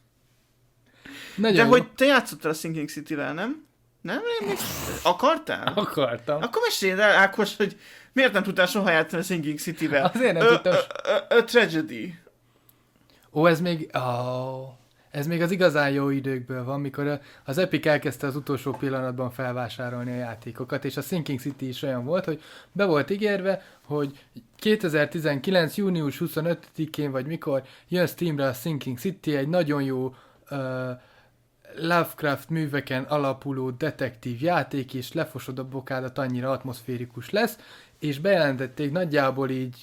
Nagyon De jó. hogy te játszottál a Sinking City-vel, nem? Nem? nem akartál? Akartam. Akkor meséld el, Ákos, hogy miért nem tudtál soha játszani a Sinking City-vel? Azért nem a, tudtam. A, a, a Tragedy. Ó, ez még... Oh, ez még az igazán jó időkből van, mikor az Epic elkezdte az utolsó pillanatban felvásárolni a játékokat, és a Sinking City is olyan volt, hogy be volt ígérve, hogy kétezer-tizenkilenc. június huszonötödikén vagy mikor jön Steamre a Sinking City, egy nagyon jó uh, Lovecraft műveken alapuló detektív játék, és lefosod a bokádat, annyira atmoszférikus lesz, és bejelentették nagyjából így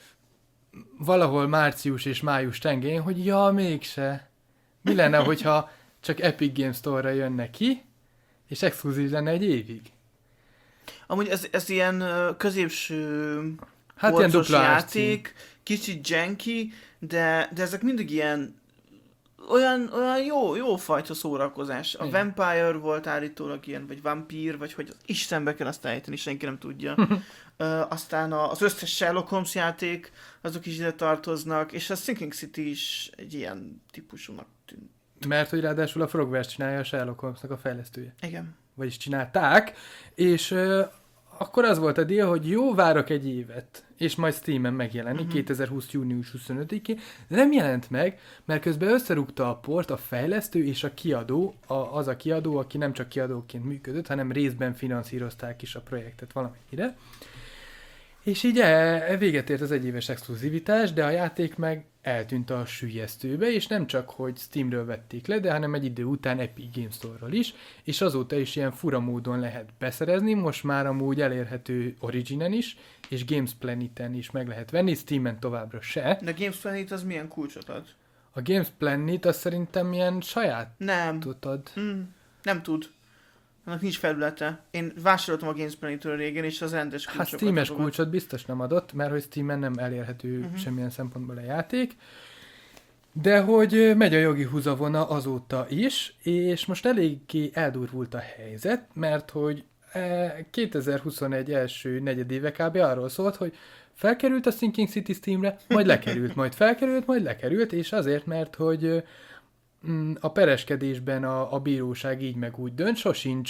valahol március és május tengén, hogy ja, mégse. Mi lenne, hogyha csak Epic Games Store-ra jönne ki, és exkluzív lenne egy évig? Amúgy ez, ez ilyen ö, középső Hát ilyen polcos dupla játék, kicsit janky, de, de ezek mindig ilyen olyan, olyan jó, jó fajta szórakozás. A Igen. Vampire volt állítólag ilyen, vagy Vampír, vagy hogy Istenbe kell azt állítani, senki nem tudja. Ö, aztán a, az összes Sherlock Holmes játék, azok is ide tartoznak, és a Sinking City is egy ilyen típusúnak tűnt. Mert hogy ráadásul a Frogwares csinálja a Sherlock Holmesnak a fejlesztője. Igen. Vagyis csinálták, és uh, akkor az volt a deal, hogy jó, várok egy évet, és majd Steamen megjelenik uh-huh. kétezer-húsz. június huszonötödikén, de nem jelent meg, mert közben összerúgta a port a fejlesztő és a kiadó, a, az a kiadó, aki nem csak kiadóként működött, hanem részben finanszírozták is a projektet valamennyire. És így el, véget ért az egyéves exkluzivitás, de a játék meg eltűnt a süllyesztőbe, és nem csak, hogy Steamről vették le, de hanem egy idő után Epic Games Store-ról is, és azóta is ilyen fura módon lehet beszerezni, most már amúgy elérhető Originen is, és Games Planet-en is meg lehet venni, Steamen továbbra se. De Games Planet az milyen kulcsot ad? A Games Planet az szerintem ilyen saját Nem. tudod. Mm, nem tud. Annak nincs felülete. Én vásároltam a Games Planet-től régen, és az rendes kulcsokat Hát Steam-es adogat. kulcsot biztos nem adott, mert hogy Steamen nem elérhető Uh-huh. semmilyen szempontból a játék. De hogy megy a jogi húzavona azóta is, és most eléggé eldurvult a helyzet, mert hogy kétezer-huszonegy első negyedéve kb. Arról szólt, hogy felkerült a Sinking City Steamre, majd lekerült, majd felkerült, majd lekerült, és azért, mert hogy a pereskedésben a, a bíróság így meg úgy dönt, sosincs,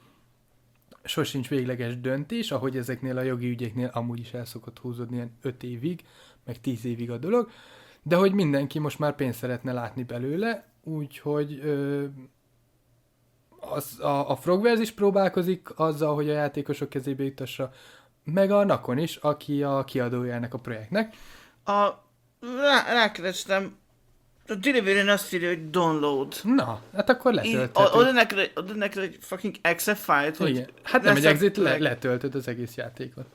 sosincs végleges döntés, ahogy ezeknél a jogi ügyeknél amúgy is el szokott húzódni ilyen öt évig, meg tíz évig a dolog, de hogy mindenki most már pénzt szeretne látni belőle, úgyhogy ö, az, a, a Frogwares is próbálkozik azzal, hogy a játékosok kezébe jutassa, meg a Nakon is, aki a kiadója ennek a projektnek. A... Rá, rákerestem. A Delivery-n azt írja, hogy download. Na, hát akkor Így, letölthető. oda neked, oda neked egy fucking exe file-t, hogy... Igen. Hát nem egy exit, le, letöltöd az egész játékot.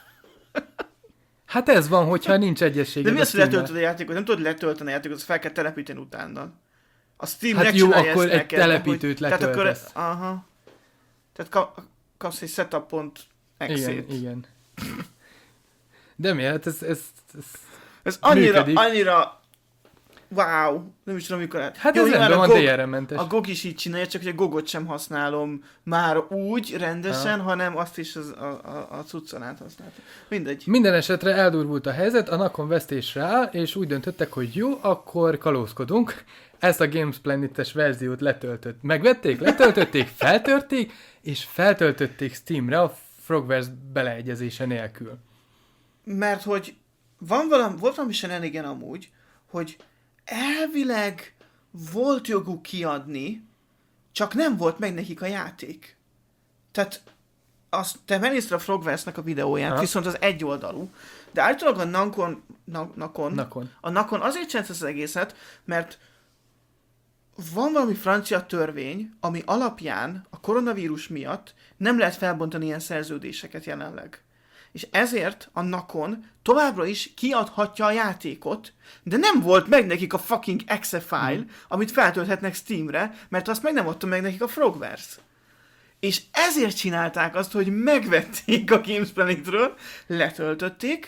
Hát ez van, hogyha nincs egyesség. De mi az, hogy letöltöd a játékot? Nem tudod letölteni a játékot, azt fel kell telepíteni utána. A Steam Hát jó, akkor egy neked, telepítőt hogy, tehát akkor, letöltesz. aha. Tehát ka, kapsz egy setup.exe-t. Igen, igen. De miért? Ez, ez, ez, Ez annyira, működik. annyira... Wow! Nem is tudom, mikor... Hát Jó, ez nyilván rendben a van, G O G dé er em-mentes. A gé o gé is így csinálja, csak hogy a gogot sem használom már úgy rendesen, ha. hanem azt is az, a, a, a cuccon át használtam. Mindegy. Minden esetre eldurvult a helyzet, a Nakon vesztésre áll, és úgy döntöttek, hogy jó, akkor kalózkodunk. Ezt a Games Planet-es verziót letöltött. Megvették, letöltötték, feltörték, és feltöltötték Steamre a Frogwares beleegyezése nélkül. Mert hogy van valami, volt valami shenanigan amúgy, hogy elvileg volt joguk kiadni, csak nem volt meg nekik a játék. Tehát azt, te megnézted a Frogwares-nek a videóját, ha. viszont az egy oldalú, de általában a Nakon, na, Nakon, Nakon. a Nakon azért csinált az egészet, mert van valami francia törvény, ami alapján a koronavírus miatt nem lehet felbontani ilyen szerződéseket jelenleg. És ezért a Nakon továbbra is kiadhatja a játékot, de nem volt meg nekik a fucking exe file, mm. amit feltölthetnek Steamre, mert azt meg nem adta meg nekik a Frogwares. És ezért csinálták azt, hogy megvették a Games Planet-ről, letöltötték,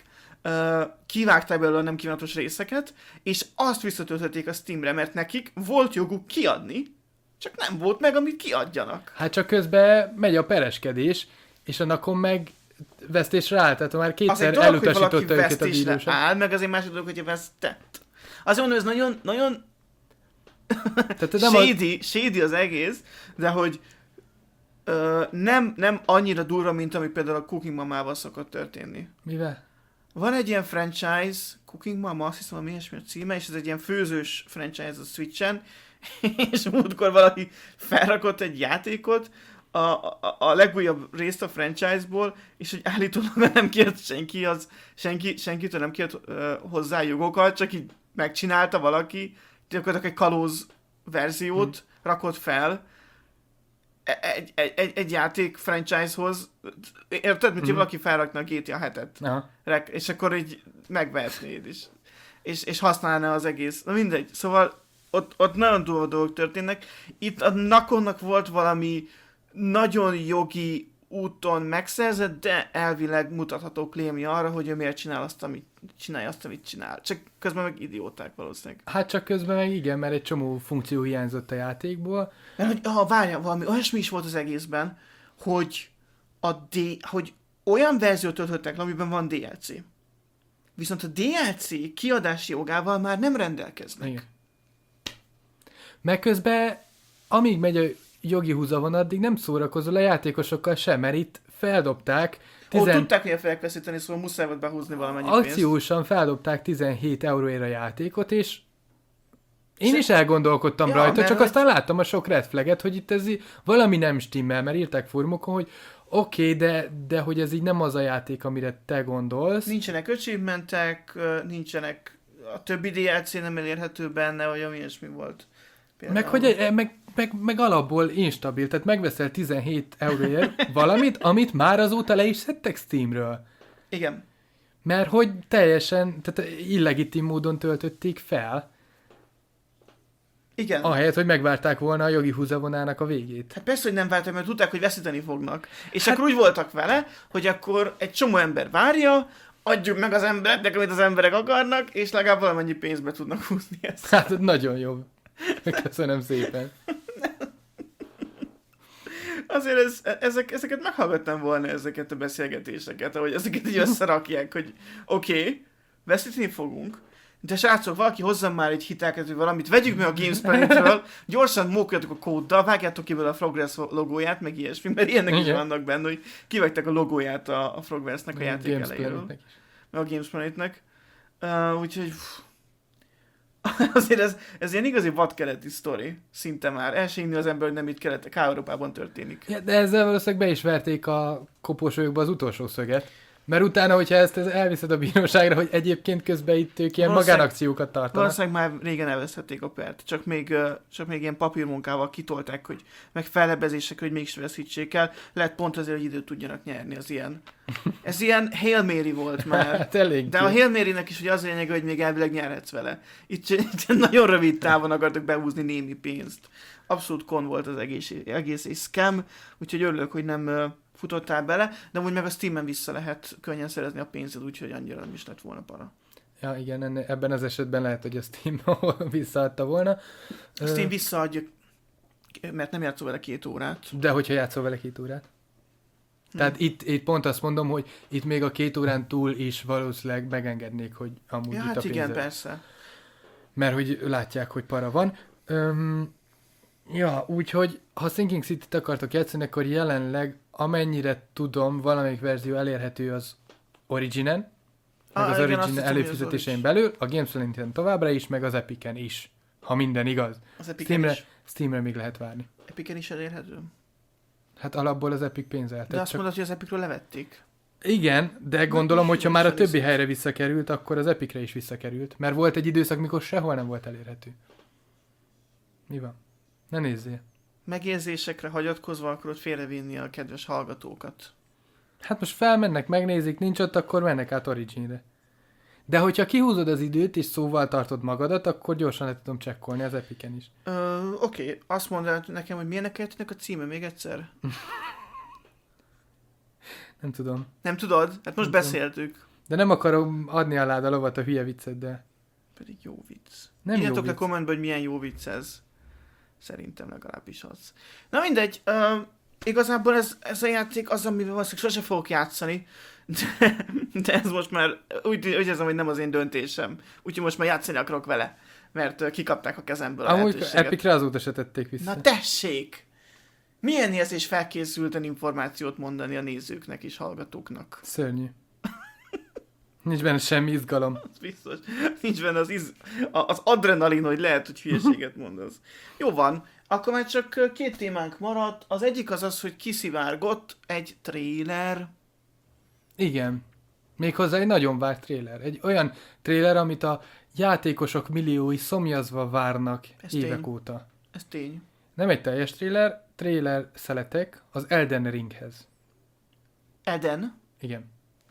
uh, kivágták belőle a nem kívánatos részeket, és azt visszatöltötték a Steamre, mert nekik volt joguk kiadni, csak nem volt meg, amit kiadjanak. Hát csak közben megy a pereskedés, és annakon meg vesztésre áll, tehát már kétszer dolog, elutasította őket a bíróság. áll, meg azért másik dolog, hogy vesztett. Azért mondom, ez nagyon, nagyon shady, a... shady az egész, de hogy ö, nem, nem annyira durva, mint ami például a Cooking Mamával szokott történni. Mivel? Van egy ilyen franchise, Cooking Mama, azt hiszem, ami ilyesmi a címe, és ez egy ilyen főzős franchise a Switchen, és múltkor valaki felrakott egy játékot, A, a, a legújabb részt a franchise-ból, és hogy állítólag nem kért senki, az, senki, senkitől nem kért uh, hozzá jogokat, csak így megcsinálta valaki, gyakorlatilag egy kalóz verziót hmm. rakott fel egy, egy, egy, egy játék franchise-hoz. Érted, mint hmm. valaki felrakna a gé té á hetet, Rek, és akkor így megvehetnéd is. És, és használná az egész. Na mindegy, szóval ott, ott nagyon durva dolgok történnek. Itt a Nakonnak volt valami nagyon jogi úton megszerzett, de elvileg mutatható klémje arra, hogy ő miért csinál azt, amit, csinálja azt, amit csinál. Csak közben meg idióták valószínűleg. Hát csak közben meg igen, mert egy csomó funkció hiányzott a játékból. Mert hogy, ha várjál, valami olyasmi is volt az egészben, hogy, a D, hogy olyan verziót töltöttek, amiben van dé el cé. Viszont a dé el cé kiadási jogával már nem rendelkeznek. Igen. Meg közben, amíg megy a jogi húzavon, addig nem szórakozol a játékosokkal sem, mert itt feldobták... Tizen... Ó, tudták, hogy fogják veszíteni, szóval muszáj volt behúzni valamennyi pénzt. Akciósan feldobták tizenhét euróért a játékot, és én Se... is elgondolkodtam ja, rajta, csak hogy... aztán láttam a sok red flaget, hogy itt ez valami nem stimmel, mert írták fórumokon, hogy oké, okay, de, de hogy ez így nem az a játék, amire te gondolsz. Nincsenek achievementek, nincsenek, a többi dé el cé nem elérhető benne, vagy ami ilyesmi volt. Például. Meg, hogy, meg, meg, meg alapból instabil, tehát megveszel tizenhét euróért valamit, amit már azóta le is szedtek Steamről. Igen. Mert hogy teljesen, tehát illegitim módon töltötték fel. Igen. Ahelyett, hogy megvárták volna a jogi húzavonának a végét. Hát persze, hogy nem várták, mert tudták, hogy veszíteni fognak. És hát... akkor úgy voltak vele, hogy akkor egy csomó ember várja, adjuk meg az embereknek, amit az emberek akarnak, és legalább valamennyi pénzbe tudnak húzni ezt. Hát nagyon jó. Köszönöm szépen. Azért ez, ezek, ezeket meghallgattam volna, ezeket a beszélgetéseket, ahogy ezeket így összerakják, hogy oké, okay, veszíteni fogunk, de srácok, valaki hozzam már egy hitelket, hogy valamit, vegyük meg a GameSplanet-ről, gyorsan mókoljatok a kóddal, vágjátok ki belőle a Progress logóját, meg ilyesmi, mert ilyenek is vannak benne, hogy kivettek a logóját a, a Progressnek a játék elejéről. Meg a GameSplanet-nek. Uh, úgyhogy... Pff. Azért ez, ez ilyen igazi vadkeleti sztori, szinte már. El sem az ember, hogy nem itt kelet, Európában történik. Ja, de ezzel valószínűleg be is verték a koporsójukba az utolsó szöget. Mert utána, hogyha ezt elviszed a bíróságra, hogy egyébként közben itt ők ilyen magánakciókat tartanak. Valószínűleg már régen elveszhették a pert. Csak még, csak még ilyen papírmunkával kitolták, hogy meg fellebezések, hogy mégis veszítsék el. Lehet pont azért, hogy időt tudjanak nyerni az ilyen. Ez ilyen Hail Mary volt már. Hát elég. De a Hail Mary-nek is ugye az a lényeg, hogy még elvileg nyerhetsz vele. Itt, itt nagyon rövid távon akartak behúzni némi pénzt. Abszolút kon volt az egész, egész és scam, úgyhogy örülök, hogy nem futottál bele, de úgy meg a Steam-en vissza lehet könnyen szerezni a pénzed, úgyhogy annyira nem is lett volna para. Ja, igen, enne, ebben az esetben lehet, hogy a Steam visszaadta volna. A Steam visszaadja, mert nem játszol vele két órát. De hogyha játszol vele két órát. Tehát hmm. itt, itt pont azt mondom, hogy itt még a két órán túl is valószínűleg megengednék, hogy amúgy ja, itt hát a pénzed. igen, persze. Mert hogy látják, hogy para van. Öm, ja, úgyhogy ha Sinking City-t akartok játszani, akkor jelenleg amennyire tudom, valamelyik verzió elérhető az Originen, meg ah, az igen, Origin előfizetésein belül, a Games.com továbbra is, meg az Epicen is, ha minden igaz. Az Epicen Steamre, is. Steamre még lehet várni. Epicen is elérhető? Hát alapból az Epic pénzelt. De azt csak... mondod, hogy az Epicről levették. Igen, de gondolom, hogyha már a többi helyre visszakerült, akkor az Epicre is visszakerült. Mert volt egy időszak, mikor sehol nem volt elérhető. Mi van? Ne nézzél. Megérzésekre hagyatkozva akarod félrevinni a kedves hallgatókat. Hát most felmennek, megnézik, nincs ott, akkor mennek át Originre. De hogyha kihúzod az időt, és szóval tartod magadat, akkor gyorsan le tudom csekkolni az Epicen is. Ö, oké, okay. Azt mondd nekem, hogy milyenek kellett a címe még egyszer? Nem tudom. Nem tudod? Hát most nem beszéltük. De nem akarom adni alád a lovat a hülye vicceddel. Pedig jó vicc. Nem jó Írjatok le vicc. kommentbe, hogy milyen jó vicc ez. Szerintem legalábbis az. Na mindegy, uh, igazából ez, ez a játék az, amivel valószínűleg sose fogok játszani, de, de ez most már úgy, úgy érzem, hogy nem az én döntésem. Úgyhogy most már játszani akarok vele, mert uh, kikapták a kezemből a Amúgy lehetőséget. Epicre azóta se tették vissza. Na tessék! Milyen érzés felkészülten információt mondani a nézőknek és hallgatóknak? Szörnyű. Nincs benne semmi izgalom. Az biztos. Nincs benne az, iz... az adrenalin, hogy lehet, hogy hülyeséget mondasz. Jó van, akkor már csak két témánk maradt. Az egyik az az, hogy kiszivárgott egy tréler. Igen. Méghozzá egy nagyon várt tréler. Egy olyan tréler, amit a játékosok milliói szomjazva várnak Ez évek tény. óta. Ez tény. Nem egy teljes tréler, tréler szeletek az Elden Ringhez. Eden. Igen.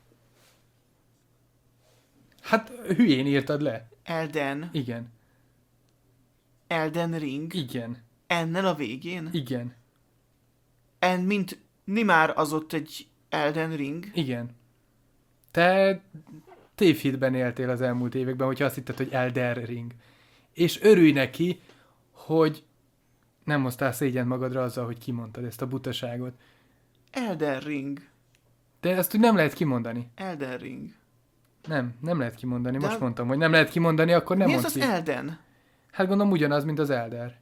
Hát hülyén írtad le. Elden. Igen. Elden Ring. Igen. Ennel a végén. Igen. En, mint Nimár az ott egy Elden Ring. Igen. Te tévhitben éltél az elmúlt években, hogyha azt hitted, hogy Elden Ring. És örülj neki, hogy nem hoztál szégyent magadra azzal, hogy kimondtad ezt a butaságot. Elden Ring. De ezt úgy nem lehet kimondani. Elden Ring. Nem, nem lehet kimondani. De Most a- mondtam, hogy nem lehet kimondani, akkor nem Mi ez mondd az ki. Elden? Hát gondolom ugyanaz, mint az Elder.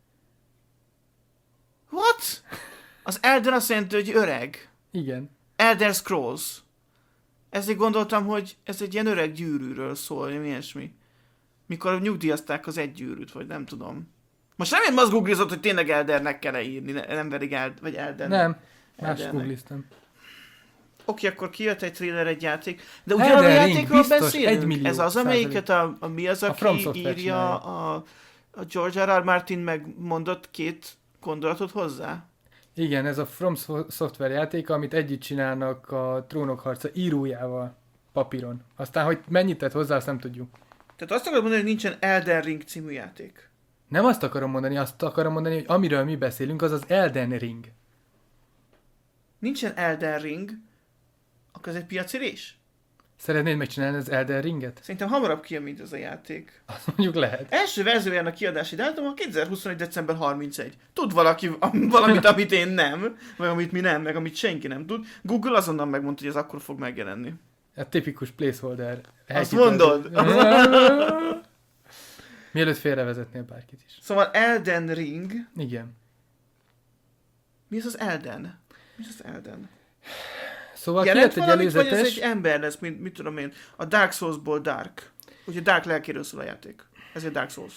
What? Az Elden azt jelenti, hogy öreg. Igen. Elder Scrolls. Ezért gondoltam, hogy ez egy ilyen öreg gyűrűről szól, vagy ilyesmi. Mikor nyugdíjazták az egy gyűrűt, vagy nem tudom. Most nem én azt googlizott, hogy tényleg Eldernek kell írni, ne- nem pedig Eld, vagy Elden. Nem, más Eldennek. googliztam. Oké, akkor kijött egy trailer, egy játék. De ugyanaz a Elden Ring, játékról biztos, beszélünk? egymillió Ez az, amelyiket a, a mi az, A From aki Software írja csinálja. a, a George R. R. Martin megmondott két gondolatot hozzá? Igen, ez a From Software játék, amit együtt csinálnak a Trónok harca írójával papíron. Aztán, hogy mennyit tett hozzá, azt nem tudjuk. Tehát azt akarod mondani, hogy nincsen Elden Ring című játék? Nem azt akarom mondani, azt akarom mondani, hogy amiről mi beszélünk, az az Elden Ring. Nincsen Elden Ring, akkor ez egy piacirés? Szeretnéd megcsinálni az Elden Ringet? Szerintem hamarabb kijön, mint ez a játék. Azt mondjuk lehet. Első verziójának kiadási dátum a kétezer-huszonegy. december harmincegy. Tud valaki am- valamit, amit én nem, vagy amit mi nem, meg amit senki nem tud. Google azonnal megmondta, hogy ez akkor fog megjelenni. A tipikus placeholder. Azt mondod? Mielőtt félrevezetnél bárkit is. Szóval Elden Ring. Igen. Mi ez az Elden? Mi ez az Elden? Szóval Jelent kijött egy valamit, vagy ez előzetes... egy ember lesz, mint mit tudom én, a Dark Souls-ból Dark. Úgyhogy Dark lelkéről szól a játék. Ezért Dark Souls.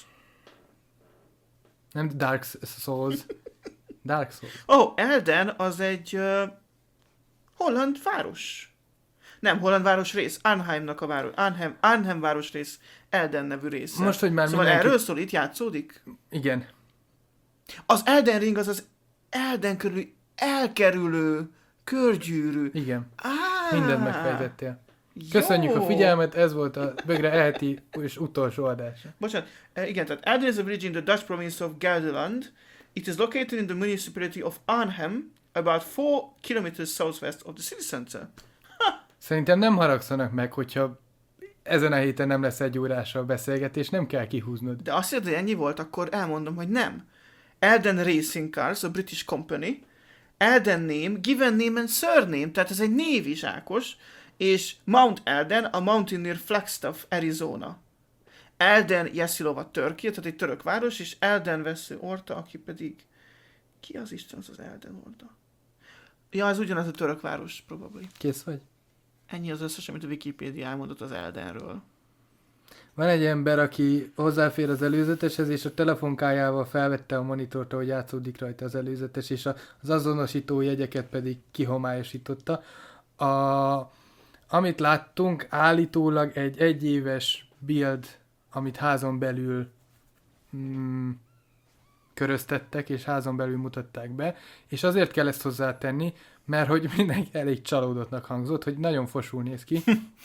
Nem Dark Souls. Dark Souls. Oh, Elden az egy uh, holland város. Nem, holland város rész. Arnheimnak a város. Arnhem, Arnhem város rész. Elden nevű része. Most, hogy már szóval mindenki- erről szól, itt játszódik? Igen. Az Elden Ring az az Elden körül elkerülő körgyűrű. Igen. Ah, Mindent megfejtettél. jó. Köszönjük a figyelmet, ez volt a Bögre eheti és utolsó adása. Bocsánat, eh, igen, tehát Elden is a village in the Dutch province of Gelderland. It is located in the municipality of Arnhem, about four kilometers southwest of the city center. Szerintem nem haragszanak meg, hogyha ezen a héten nem lesz egy órással beszélgetés, nem kell kihúznod. De azt mondod, hogy ennyi volt, akkor elmondom, hogy nem. Elden Racing Cars, a British Company, Elden name, given name and surname, tehát ez egy név is, Ákos, és Mount Elden, a mountain near Flagstaff, Arizona. Elden Jasilova, Turkey, tehát egy török város, és Elden Vesző Orta, aki pedig... Ki az Isten az az Elden Orta? Ja, ez ugyanaz a török város, probably. Kész vagy? Ennyi az összes, amit a Wikipedia elmondott az Eldenről. Van egy ember, aki hozzáfér az előzeteshez, és a telefonkájával felvette a monitort, ahogy játszódik rajta az előzetes, és a- az azonosító jegyeket pedig kihomályosította. A, amit láttunk, állítólag egy egyéves build, amit házon belül mm, köröztettek, és házon belül mutatták be, és azért kell ezt hozzátenni, mert hogy mindenki elég csalódottnak hangzott, hogy nagyon fosul néz ki.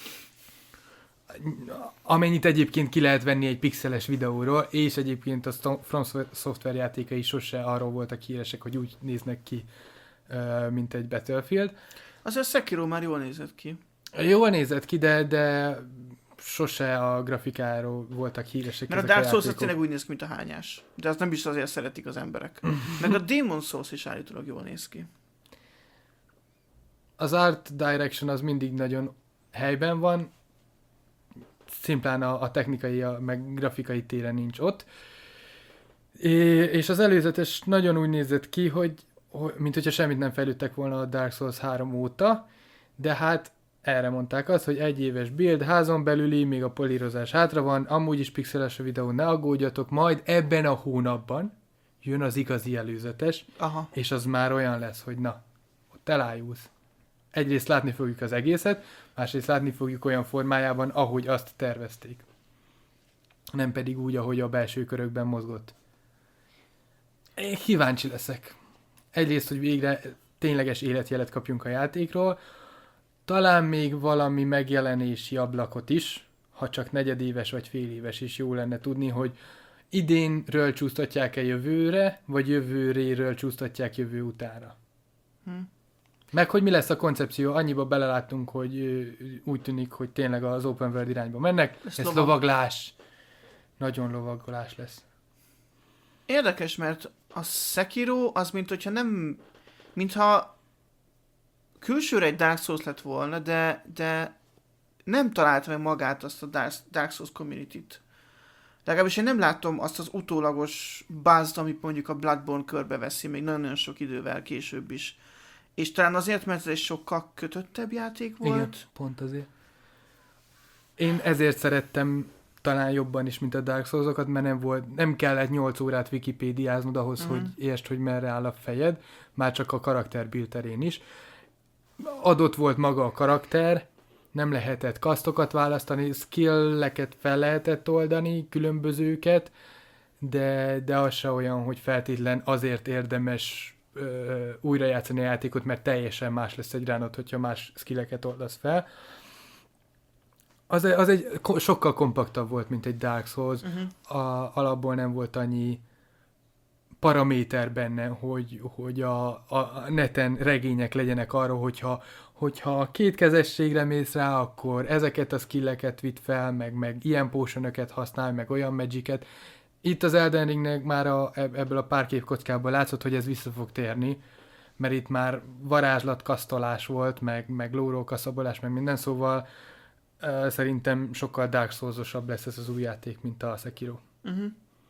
Amennyit egyébként ki lehet venni egy pixeles videóról, és egyébként a Sto- From Software játékai sose arról voltak híresek, hogy úgy néznek ki, ö, mint egy Battlefield. Azért a Sekiro már jól nézett ki. Jól nézett ki, de, de sose a grafikáról voltak híresek. Mert a Dark Souls az tényleg úgy néz ki, mint a hányás. De azt nem is azért szeretik az emberek. Meg a Demon Souls is állítólag jól néz ki. Az art direction az mindig nagyon helyben van, szimplán a, a technikai, a, meg grafikai téren nincs ott. É, és az előzetes nagyon úgy nézett ki, hogy, hogy mint hogyha semmit nem fejlődtek volna a Dark Souls három óta, de hát erre mondták azt, hogy egy éves build, házon belüli, még a polírozás hátra van, amúgy is pixeles a videó, ne aggódjatok, majd ebben a hónapban jön az igazi előzetes, Aha. és az már olyan lesz, hogy na, ott elájulsz. Egyrészt látni fogjuk az egészet, másrészt látni fogjuk olyan formájában, ahogy azt tervezték. Nem pedig úgy, ahogy a belső körökben mozgott. Én kíváncsi leszek. Egyrészt, hogy végre tényleges életjelet kapjunk a játékról, talán még valami megjelenési ablakot is, ha csak negyedéves vagy fél éves is jó lenne tudni, hogy idénről csúsztatják-e jövőre, vagy jövőréről csúsztatják jövő utára. Hm. Meg hogy mi lesz a koncepció, annyiba beleláttunk, hogy úgy tűnik, hogy tényleg az open world irányba mennek. Ez, Ez lovag... lovaglás. Nagyon lovaglás lesz. Érdekes, mert a Sekiro az, mint hogyha nem... Mintha külsőre egy Dark Souls lett volna, de, de nem találta meg magát azt a Dark, Dark Souls community-t. Legalábbis én nem látom azt az utólagos buzz-t, amit mondjuk a Bloodborne körbeveszi, még nagyon-nagyon sok idővel később is. És talán azért, mert ez egy sokkal kötöttebb játék volt. Igen, pont azért. Én ezért szerettem talán jobban is, mint a Dark Souls-okat, mert nem volt, nem kellett nyolc órát wikipédiáznod ahhoz, uh-huh. hogy értsd, hogy merre áll a fejed, már csak a karakter build terén is. Adott volt maga a karakter, nem lehetett kasztokat választani, skill-eket fel lehetett oldani, különbözőket, de, de az se olyan, hogy feltétlen azért érdemes ö, újra játszani a játékot, mert teljesen más lesz egy ránod, hogyha más skilleket oldasz fel. Az, az egy sokkal kompaktabb volt, mint egy Dark Souls. Uh-huh. A, alapból nem volt annyi paraméter benne, hogy, hogy a, a neten regények legyenek arra, hogyha, hogyha kétkezességre mész rá, akkor ezeket a skilleket vitt fel, meg, meg ilyen potionöket használ, meg olyan magiket. Itt az Elden Ringnek már a, ebből a pár képkockából látszott, hogy ez vissza fog térni, mert itt már varázslatkasztolás volt, meg, meg lórókaszabolás, meg minden, szóval uh, szerintem sokkal Dark Souls-osabb lesz ez az új játék, mint a Sekiro. Uh-huh.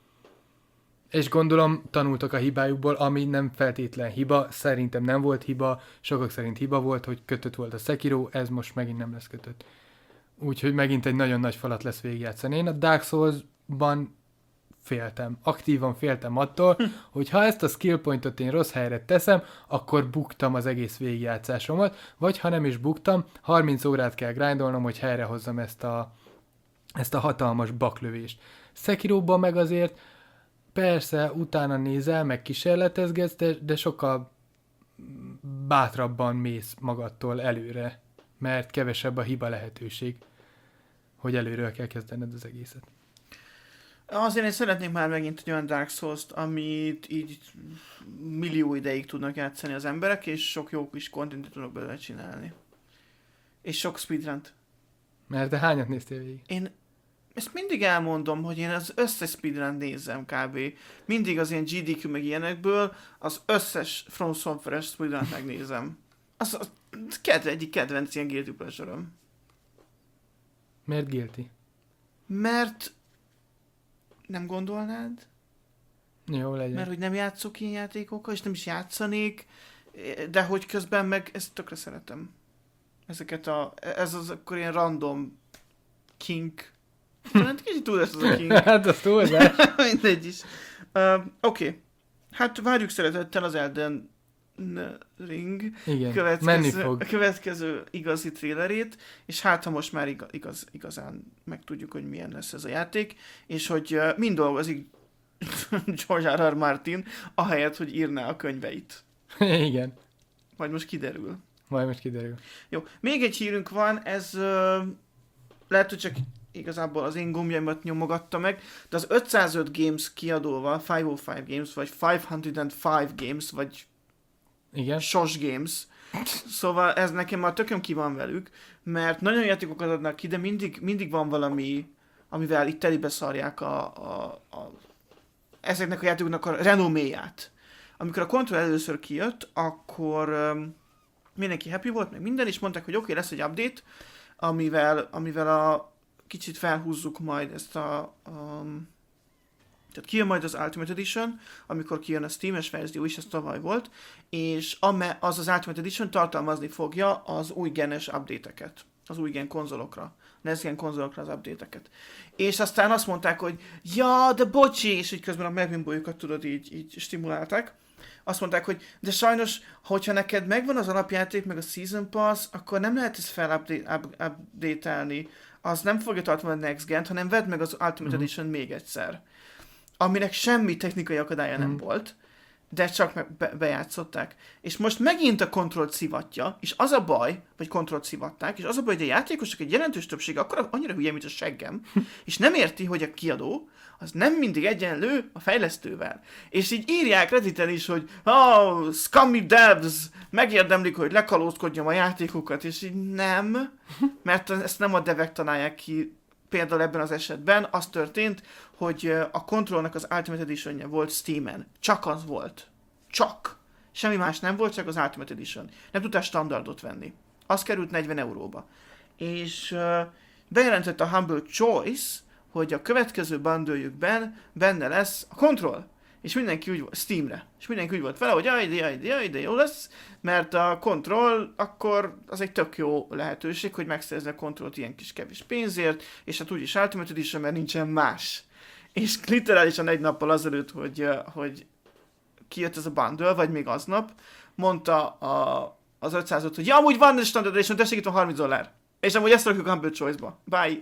És gondolom tanultak a hibájukból, ami nem feltétlen hiba, szerintem nem volt hiba, sokak szerint hiba volt, hogy kötött volt a Sekiro, ez most megint nem lesz kötött. Úgyhogy megint egy nagyon nagy falat lesz végigjátszani. Én a Dark Souls-ban féltem, aktívan féltem attól, hm. hogy ha ezt a skill pointot én rossz helyre teszem, akkor buktam az egész végigjátszásomat, vagy ha nem is buktam, harminc órát kell grindolnom, hogy helyrehozzam ezt a, ezt a hatalmas baklövést. Sekiroban meg azért persze, utána nézel, meg kísérletezgetsz, de, de sokkal bátrabban mész magadtól előre, mert kevesebb a hiba lehetőség, hogy előről kell kezdened az egészet. Azért én szeretnék már megint egy olyan Dark Souls-t, amit így millió ideig tudnak játszani az emberek, és sok jó kis contentet tudnak belőle csinálni. És sok speedrunt. Mert te hányat néztél végig? Én ezt mindig elmondom, hogy én az összes speedrun nézem kb. Mindig az ilyen gé dé kú meg ilyenekből az összes From Software-es speedrun megnézem. Az, az kedve, egyik kedvenc ilyen guilty pleasure-öm. Miért guilty? Mert nem gondolnád? Jó legyen. Mert hogy nem játszok ilyen játékokkal, és nem is játszanék, de hogy közben meg ezt tökre szeretem. Ezeket a, ez az akkor ilyen random kink. Talán kicsit túl lesz az a kink. Hát az túlzás. Mindegy is. Uh, Oké. Okay. Hát várjuk szeretettel az Elden Ring Igen, következő, fog. következő igazi trailerét, és hát ha most már igaz, igaz, igazán megtudjuk, hogy milyen lesz ez a játék, és hogy uh, mind dolgozik George R. R. Martin, ahelyett, hogy írná a könyveit. Igen. Majd most kiderül. Majd most kiderül. Jó, még egy hírünk van, ez uh, lehet, hogy csak igazából az én gombjaimat nyomogatta meg, de az ötszázöt Games kiadóval, ötszázöt Games, vagy ötszázöt Games, vagy Igen. Sos Games, Szóval ez nekem már tököm ki van velük, mert nagyon játékokat adnak ki, de mindig, mindig van valami, amivel itt telibe szarják a, a, a, ezeknek a játékoknak a renoméját. Amikor a Control először kijött, akkor um, mindenki happy volt, meg minden, és mondták, hogy oké, okay, lesz egy update, amivel, amivel a kicsit felhúzzuk majd ezt a... Um, tehát kijön majd az Ultimate Edition, amikor kijön a Steam-es verzió is, ez tavaly volt, és az az Ultimate Edition tartalmazni fogja az új genes update-eket, az új gen konzolokra, next gen konzolokra az update-eket. És aztán azt mondták, hogy ja, de bocsi, és így közben a megbimbójukat tudod így, így stimulálták. Azt mondták, hogy de sajnos, hogyha neked megvan az alapjáték, meg a Season Pass, akkor nem lehet ezt felupdate-elni. Az nem fogja tartani a Next Gen-t, hanem vedd meg az Ultimate uh-huh. Edition még egyszer. Aminek semmi technikai akadálya nem uh-huh. volt, de csak be- bejátszották. És most megint a Control-t szivatja, és az a baj, vagy Control-t szivatták, és az a baj, hogy a játékosok egy jelentős többsége akkor annyira hülye, mint a seggem, és nem érti, hogy a kiadó az nem mindig egyenlő a fejlesztővel. És így írják Redditen is, hogy oh, scummy devs, megérdemlik, hogy lekalózkodjam a játékokat, és így nem, mert ezt nem a devek találják ki. Például ebben az esetben az történt, hogy a Controlnak az Ultimate Edition-je volt Steamen. Csak az volt. Csak. Semmi más nem volt, csak az Ultimate Edition. Nem tudtál standardot venni. Az került negyven euróba. És uh, bejelentett a Humble Choice, hogy a következő bundle-jükben benne lesz a Control. És mindenki úgy volt, Steamre. És mindenki úgy volt vele, hogy jaj, de jaj, de jaj, de jó lesz, mert a Control akkor az egy tök jó lehetőség, hogy megszerezni a Controlt ilyen kis kevés pénzért, és hát úgyis Ultimate Edition, mert nincsen más. És literálisan egy nappal azelőtt, hogy, hogy kijött ez a bundle, vagy még aznap, mondta a, az ötszázat, hogy ja, amúgy van egy Standard Edition, tessék, itt van harminc dollár. És amúgy ezt rakjuk a Humble Choice-ba. Bye!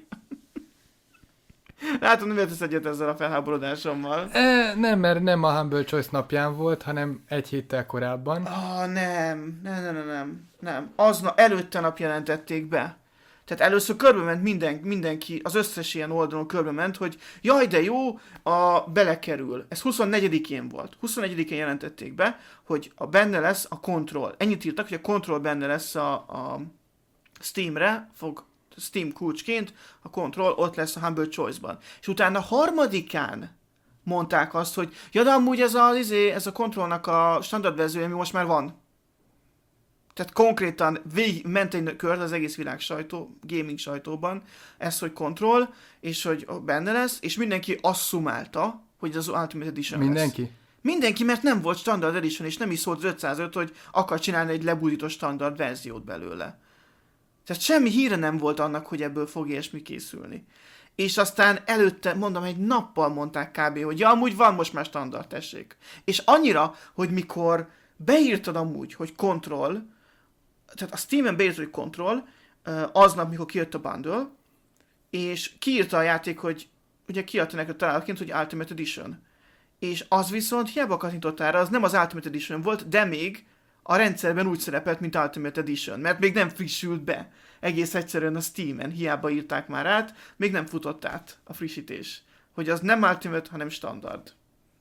Látom, nem értesz egyet ezzel a felháborodásommal. E, nem, mert nem a Humble Choice napján volt, hanem egy héttel korábban. Ah, nem, nem, nem, nem, nem. Aznap, előtte nap jelentették be. Tehát először körbe ment minden, mindenki, az összes ilyen oldalon körbe ment, hogy jaj, de jó, a belekerül. Ez huszonnegyedikén volt. huszonnegyedikén jelentették be, hogy a benne lesz a Control. Ennyit írtak, hogy a Control benne lesz a, a Steamre, fog Steam kulcsként, a Control ott lesz a Humble Choice-ban. És utána harmadikán mondták azt, hogy ja, de amúgy ez a, ez a Controlnak a standard verziója, ami most már van. Tehát konkrétan végig ment egy kört az egész világ sajtó, gaming sajtóban, ez, hogy Control, és hogy benne lesz, és mindenki asszumálta, hogy az Ultimate Edition Mindenki? lesz. Mindenki, mert nem volt standard edition, és nem is szólt az ötszázöt, hogy akar csinálni egy lebudított standard verziót belőle. Tehát semmi híre nem volt annak, hogy ebből fog ilyesmi készülni. És aztán előtte, mondom, egy nappal mondták kb., hogy ja, amúgy van most már standard, tessék. És annyira, hogy mikor beírtad amúgy, hogy Control, tehát a Steamen beírtad, hogy Control, aznap, mikor kijött a bundle, és kiírta a játék, hogy ugye kiadta neked találként, hogy Ultimate Edition. És az viszont hiába kattintottál rá, az nem az Ultimate Edition volt, de még a rendszerben úgy szerepelt, mint Ultimate Edition, mert még nem frissült be. Egész egyszerűen a Steamen, hiába írták már át, még nem futott át a frissítés. Hogy az nem Ultimate, hanem standard.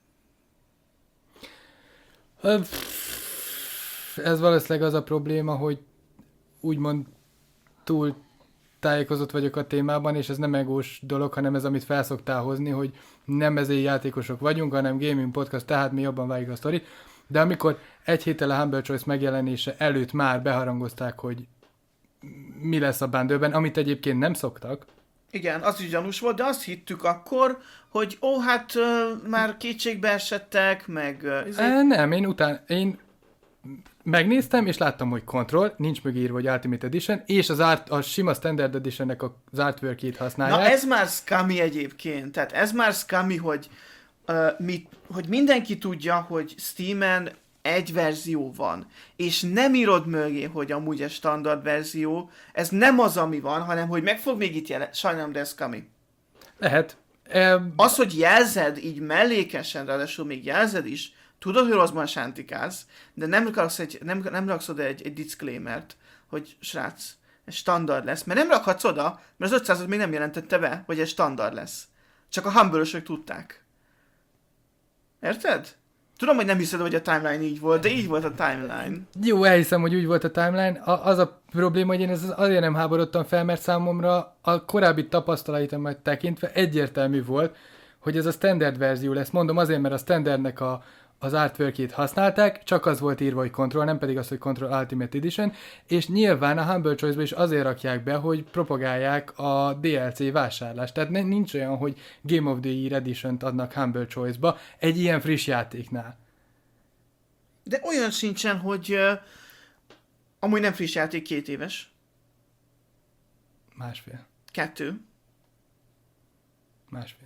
Ez valószínűleg az a probléma, hogy úgymond túl tájékozott vagyok a témában, és ez nem egós dolog, hanem ez, amit felszoktál hozni, hogy nem ezért játékosok vagyunk, hanem gaming podcast, tehát mi jobban vágjuk a sztori. De amikor egy héttel a Humble Choice megjelenése előtt már beharangozták, hogy mi lesz a bundle-ben, amit egyébként nem szoktak. Igen, az is gyanús volt, de azt hittük akkor, hogy ó, hát uh, már kétségbe esettek, meg... Uh, e, nem, én utána... Én megnéztem, és láttam, hogy Control, nincs mögírva, hogy Ultimate Edition, és az art, a sima Standard Editionnek az artwork-ét használják. Na ez már scummy egyébként, tehát ez már scummy, hogy, uh, mit, hogy mindenki tudja, hogy Steamen egy verzió van, és nem írod mögé, hogy amúgy egy standard verzió, ez nem az, ami van, hanem hogy meg fog még itt jelen... Sajnálom, de ez scummy. Lehet. E... Az, hogy jelzed így mellékesen, ráadásul még jelzed is, tudod, hogy rosszban sántikálsz, de nem raksz, egy, nem, nem raksz oda egy, egy disclaimert, hogy srác, ez standard lesz. Mert nem rakhatsz oda, mert az ötszázat még nem jelentette be, hogy ez standard lesz. Csak a humble-ösök tudták. Érted? Tudom, hogy nem hiszed, hogy a timeline így volt, de így volt a timeline. Jó, elhiszem, hogy úgy volt a timeline. A, az a probléma, hogy én ez azért nem háborodtam fel, mert számomra a korábbi tapasztalatomat tekintve egyértelmű volt, hogy ez a standard verzió lesz. Mondom azért, mert a standardnek a, az artworkjét használták, csak az volt írva, hogy Control, nem pedig az, hogy Control Ultimate Edition, és nyilván a Humble Choice-ba is azért rakják be, hogy propagálják a dé el cé vásárlást. Tehát nincs olyan, hogy Game of the Year Edition-t adnak Humble Choice-ba egy ilyen friss játéknál. De olyan sincsen, hogy uh, amúgy nem friss játék, két éves. Másfél. Kettő. Másfél.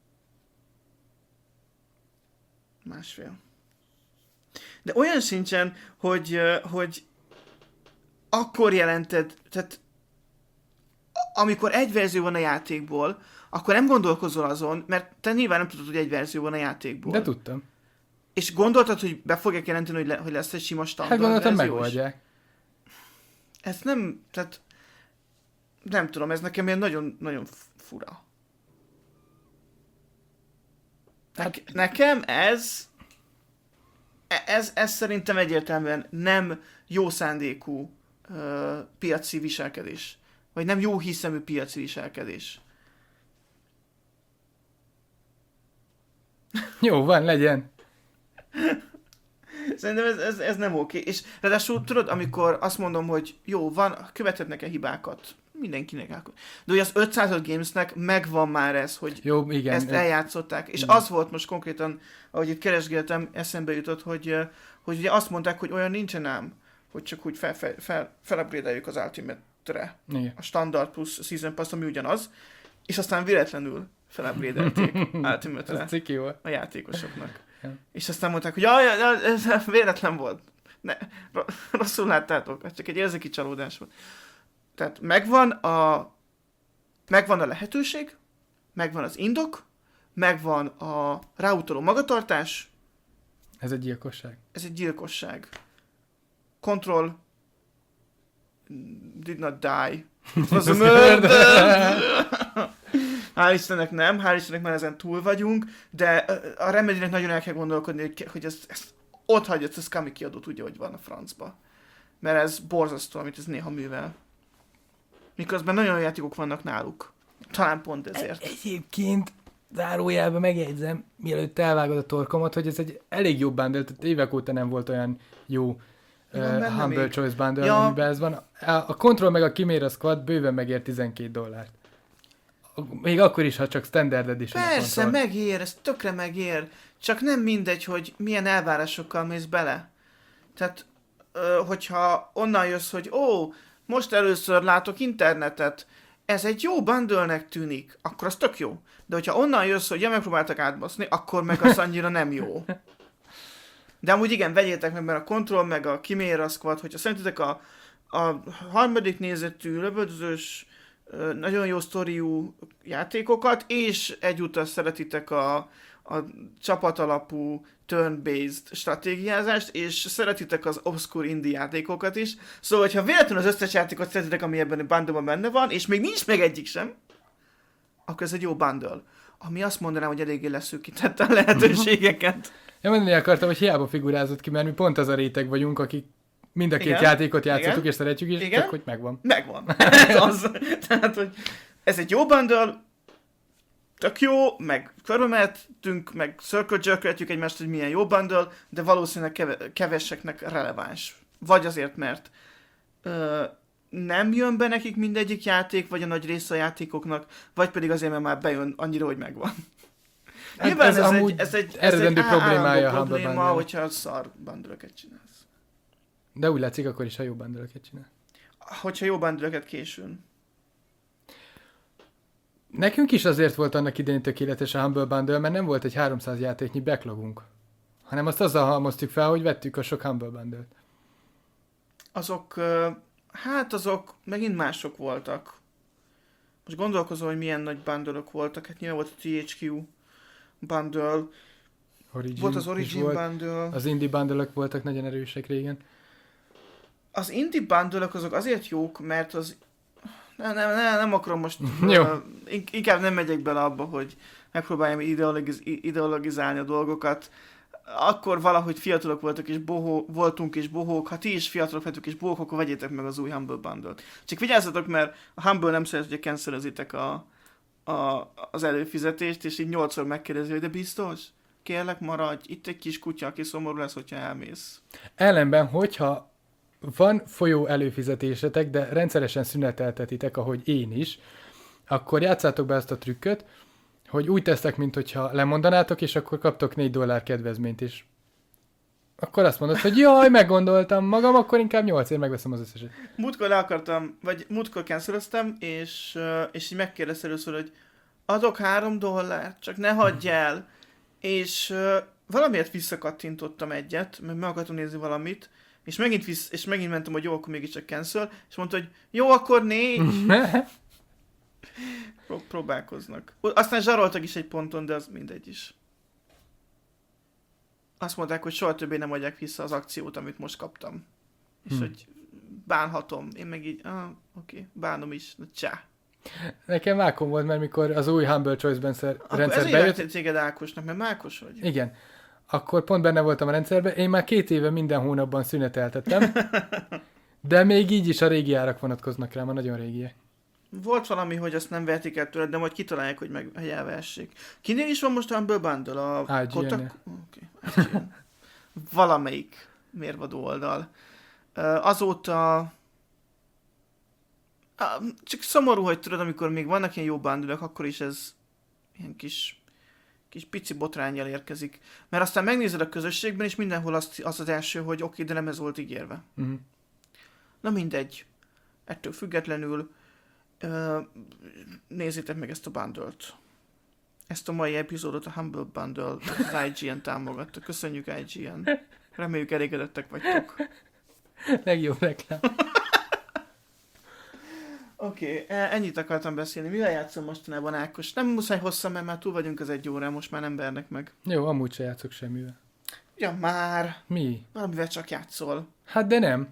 Másfél. De olyan sincsen, hogy, uh, hogy akkor jelented, tehát amikor egy verzió van a játékból, akkor nem gondolkozol azon, mert te nyilván nem tudod, hogy egy verzió van a játékból. De tudtam. És gondoltad, hogy be fogják jelenteni, hogy, le, hogy lesz egy sima standard Hát gondoltam, verziós? megoldják. Ez nem, tehát nem tudom, ez nekem ilyen nagyon, nagyon fura. Hát, nekem ez, ez, ez szerintem egyértelműen nem jó szándékú uh, piaci viselkedés. Vagy nem jó hiszemű piaci viselkedés. Jó, van, legyen. Szerintem ez, ez, ez nem oké. És ráadásul tudod, amikor azt mondom, hogy jó, van, követhetnek-e hibákat? Mindenkinek elkod. De hogy az ötszázad Gamesnek megvan már ez, hogy jó, igen, ezt eljátszották. És igen. Az volt most konkrétan, ahogy itt keresgéltem, eszembe jutott, hogy, hogy ugye azt mondták, hogy olyan nincsen ám, hogy csak úgy fel, fel, fel, felupgrade-eljük az Ultimate-re. Igen. A Standard plusz Season Pass, ami ugyanaz. És aztán véletlenül felupgrade-elték Ultimate-re Ez ciki volt. a játékosoknak. Ja. És aztán mondták, hogy jaj, jaj, ez véletlen volt. Ne, rosszul láttátok, ez csak egy érzéki csalódás volt. Tehát megvan a, megvan a lehetőség, megvan az indok, megvan a ráutaló magatartás. Ez egy gyilkosság. Ez egy gyilkosság. Control did not die. It was a murder. Hál' Istennek nem, hál' Istennek már ezen túl vagyunk, de a Remedynek nagyon el kell gondolkodni, hogy ezt, ezt ott hagyja, ezt a Scummy kiadó tudja, hogy van a francba. Mert ez borzasztó, amit ez néha művel. Miközben nagyon olyan játékok vannak náluk. Talán pont ezért. Egy, egyébként zárójelben megjegyzem, mielőtt elvágod a torkomat, hogy ez egy elég jó bundle, tehát évek óta nem volt olyan jó uh, Humble még. Choice bundle, ja. amiben ez van. A Control meg a Chimera Squad bőven megér tizenkét dollárt. Még akkor is, ha csak Standard Edition. Persze, megér, ez tökre megér. Csak nem mindegy, hogy milyen elvárásokkal mész bele. Tehát, hogyha onnan jössz, hogy ó, most először látok internetet, ez egy jó bundle-nek tűnik, akkor az tök jó. De hogyha onnan jössz, hogy ja, megpróbáltak átbaszni, akkor meg az annyira nem jó. De amúgy igen, vegyétek meg, mert a Control meg a Chimera Squad, hogyha szerintetek a, a harmadik nézetű, löbödözős, nagyon jó sztoriú játékokat, és egyúttal szeretitek a, a csapatalapú turn-based stratégiázást, és szeretitek az obscure indie játékokat is. Szóval, hogyha véletlenül az összes játékot szeretitek, ami ebben a bundle-ban benne van, és még nincs meg egyik sem, akkor ez egy jó bundle. Ami azt mondanám, hogy eléggé leszűkítette a lehetőségeket. Én mondani akartam, hogy hiába figurázott ki, mert mi pont az a réteg vagyunk, akik mind a két igen, játékot játszottuk, igen, és szeretjük is, igen, csak hogy megvan. Megvan. Ez az. Tehát, hogy ez egy jó bundle, tök jó, meg körbe mehetünk, meg circle jerköltjük egymást, hogy milyen jó bundle, de valószínűleg keve- keveseknek releváns. Vagy azért, mert ö, nem jön be nekik mindegyik játék, vagy a nagy része a játékoknak, vagy pedig azért, mert már bejön annyira, hogy megvan. Hát nyilván ez, ez, ez egy, ez egy, ez egy problémája a probléma, hogyha szar bundle-öket csinálsz. De úgy látszik akkor is, ha jó bundle-öket csinál. Hogyha jó bundle-öket későn. Nekünk is azért volt annak idején tökéletes a Humble Bundle, mert nem volt egy háromszáz játéknyi backlogunk. Hanem azt azzal halmoztuk fel, hogy vettük a sok Humble Bundle-t. Azok, hát azok megint mások voltak. Most gondolkozom, hogy milyen nagy bundle-ök voltak. Hát nyilván volt a té há kú bundle, Origin volt az Origin volt. bundle. Az indie bundle-ök voltak nagyon erősek régen. Az indie bundle-ök azok azért jók, mert az... Nem, nem, nem, nem akarom most... Jó. uh, inkább nem megyek bele abba, hogy megpróbáljam ideologiz, ideologizálni a dolgokat. akkor valahogy fiatalok voltak és bohó, voltunk és bohók, ha ti is fiatalok vagytok és bohók, akkor vegyétek meg az új Humble Bundle-t. Csak vigyázzatok, mert a Humble nem szeret, hogy cancelezitek a, a, az előfizetést, és így nyolcszor megkérdezi, hogy de biztos? Kérlek, maradj, itt egy kis kutya, aki szomorú lesz, hogyha elmész. Ellenben, hogyha van folyó előfizetésetek, de rendszeresen szüneteltetitek, ahogy én is, akkor játszátok be azt a trükköt, hogy úgy tesztek, mint hogyha lemondanátok, és akkor kaptok négy dollár kedvezményt is. Akkor azt mondod, hogy jaj, meggondoltam magam, akkor inkább nyolcért megveszem az összeset. Múltkor le akartam, vagy múltkor cancelöztem, és, és így megkérdezte először, hogy adok három dollárt, csak ne hagyj el. És valamiért visszakattintottam egyet, mert meg akartam nézni valamit, és megint, visz, és megint mentem, hogy jó, akkor mégiscsak cancel, és mondta, hogy jó, akkor négy. Pró- próbálkoznak. Aztán zsaroltak is egy ponton, de az mindegy is. Azt mondták, hogy soha többé nem adják vissza az akciót, amit most kaptam. És hmm. hogy bánhatom. Én meg így, ah, oké, okay, bánom is, csá. Nekem Mákon volt, mert mikor az új Humble Choice szer- rendszer bejött... Akkor ezért téged Ákosnak, mert Mákos vagy. Igen. Akkor pont benne voltam a rendszerben, én már két éve minden hónapban szüneteltettem, de még így is a régi árak vonatkoznak rám, a nagyon régiek. Volt valami, hogy azt nem vehetik el tőled, de majd kitalálják, hogy, meg, hogy elvehessék. Kinél is van most a Humble Bundle? A Kotak... Okay. Valamelyik mérvadó oldal. Azóta... Csak szomorú, hogy tudod, amikor még vannak ilyen jó bundle-ök, akkor is ez ilyen kis, kis pici botránnyal érkezik. Mert aztán megnézed a közösségben, és mindenhol az az, az első, hogy oké, okay, de nem ez volt ígérve. Uh-huh. Na mindegy. Ettől függetlenül uh, nézzétek meg ezt a bundle-t. Ezt a mai epizódot a Humble Bundle az i gé en támogatta. Köszönjük i gé en. Reméljük elégedettek vagytok. Legjobb reklám. Oké, okay, ennyit akartam beszélni. Mivel játszom mostanában, Ákos? Nem muszáj hosszan, mert már túl vagyunk az egy órán, most már nem vernek meg. Jó, amúgy se játszok semmivel. Ja, már. Mi? Valamivel csak játszol. Hát de nem.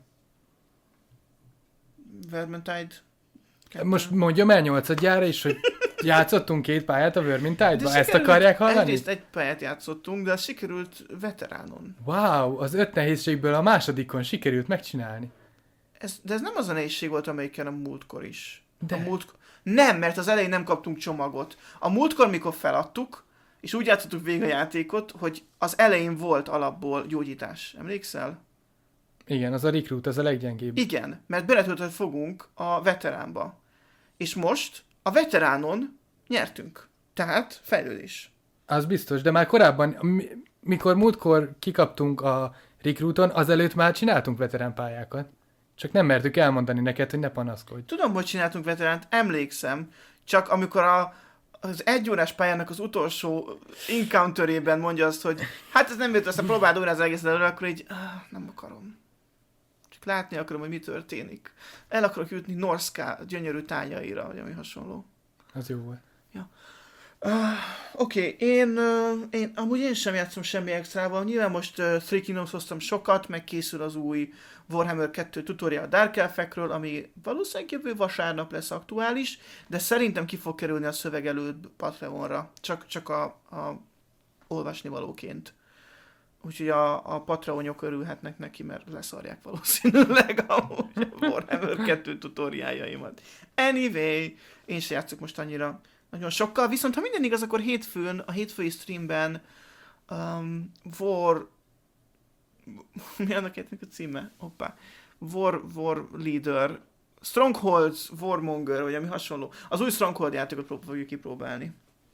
Vermintide? Kettő. Most mondjam el nyolcadjára is, hogy játszottunk két pályát a Vermintide-ba? Ezt akarják hallani? Egyrészt egy pályát játszottunk, de az sikerült veteránon. Wow, az öt nehézségből a másodikon sikerült megcsinálni. Ez, de ez nem az a nehézség volt, amelyikkel a múltkor is. De. A múlt... Nem, mert az elején nem kaptunk csomagot. A múltkor, mikor feladtuk, és úgy játszottuk végig a játékot, hogy az elején volt alapból gyógyítás. Emlékszel? Igen, az a recruit, az a leggyengébb. Igen, mert beletöltött fogunk a veteránba. És most a veteránon nyertünk. Tehát fejlődés. Az biztos, de már korábban, mikor múltkor kikaptunk a recruiton, azelőtt már csináltunk veterán pályákat. Csak nem mertük elmondani neked, hogy ne panaszkodj. Tudom, hogy csináltunk veteránt, emlékszem, csak amikor a, az egyórás pályának az utolsó encounterében mondja azt, hogy hát ez nem jött, aztán próbáld újra az egész előre, akkor így ah, nem akarom. Csak látni akarom, hogy mi történik. El akarok jutni Norska gyönyörű tányaira, vagy ami hasonló. Az jó volt. Ja. Uh, Oké, okay. én, uh, én amúgy én sem játszom semmi extrával. Nyilván most uh, Three Kingdoms hoztam sokat, meg készül az új Warhammer kettő tutorial Dark Elfekről, ami valószínűleg jövő vasárnap lesz aktuális, de szerintem ki fog kerülni a szöveg előtt Patreonra, csak, csak a, a olvasnivalóként. Úgyhogy a, a Patreonok örülhetnek neki, mert leszarják valószínűleg a Warhammer kettő tutoriáljaimat. Anyway, én sem játszok most annyira nagyon sokkal, viszont ha minden igaz, akkor hétfőn, a hétfői streamben um, War... Mi annak a címe? Hoppá. War, War Leader, Strongholds, Warmonger, vagy ami hasonló. Az új Stronghold játékot fogjuk kipróbálni.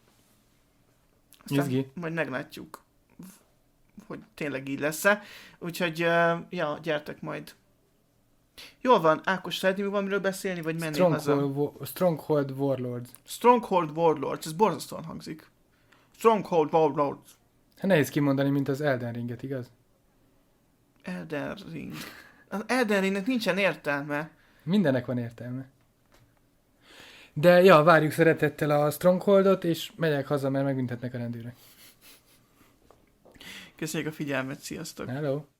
Aztán majd meglátjuk, hogy tényleg így lesz-e. Úgyhogy, uh, ja, gyertek majd. Jól van, Ákos, szeretném valamiről beszélni, vagy menni haza? Wo- Stronghold Warlords. Stronghold Warlords, ez borzasztóan hangzik. Stronghold Warlords. Hát nehéz kimondani, mint az Elden Ringet, igaz? Elden Ring. Az Elden Ringnek nincsen értelme. Mindennek van értelme. De ja, várjuk szeretettel a Strongholdot, és megyek haza, mert megbüntetnek a rendőrök. Köszönjük a figyelmet, sziasztok! Hello!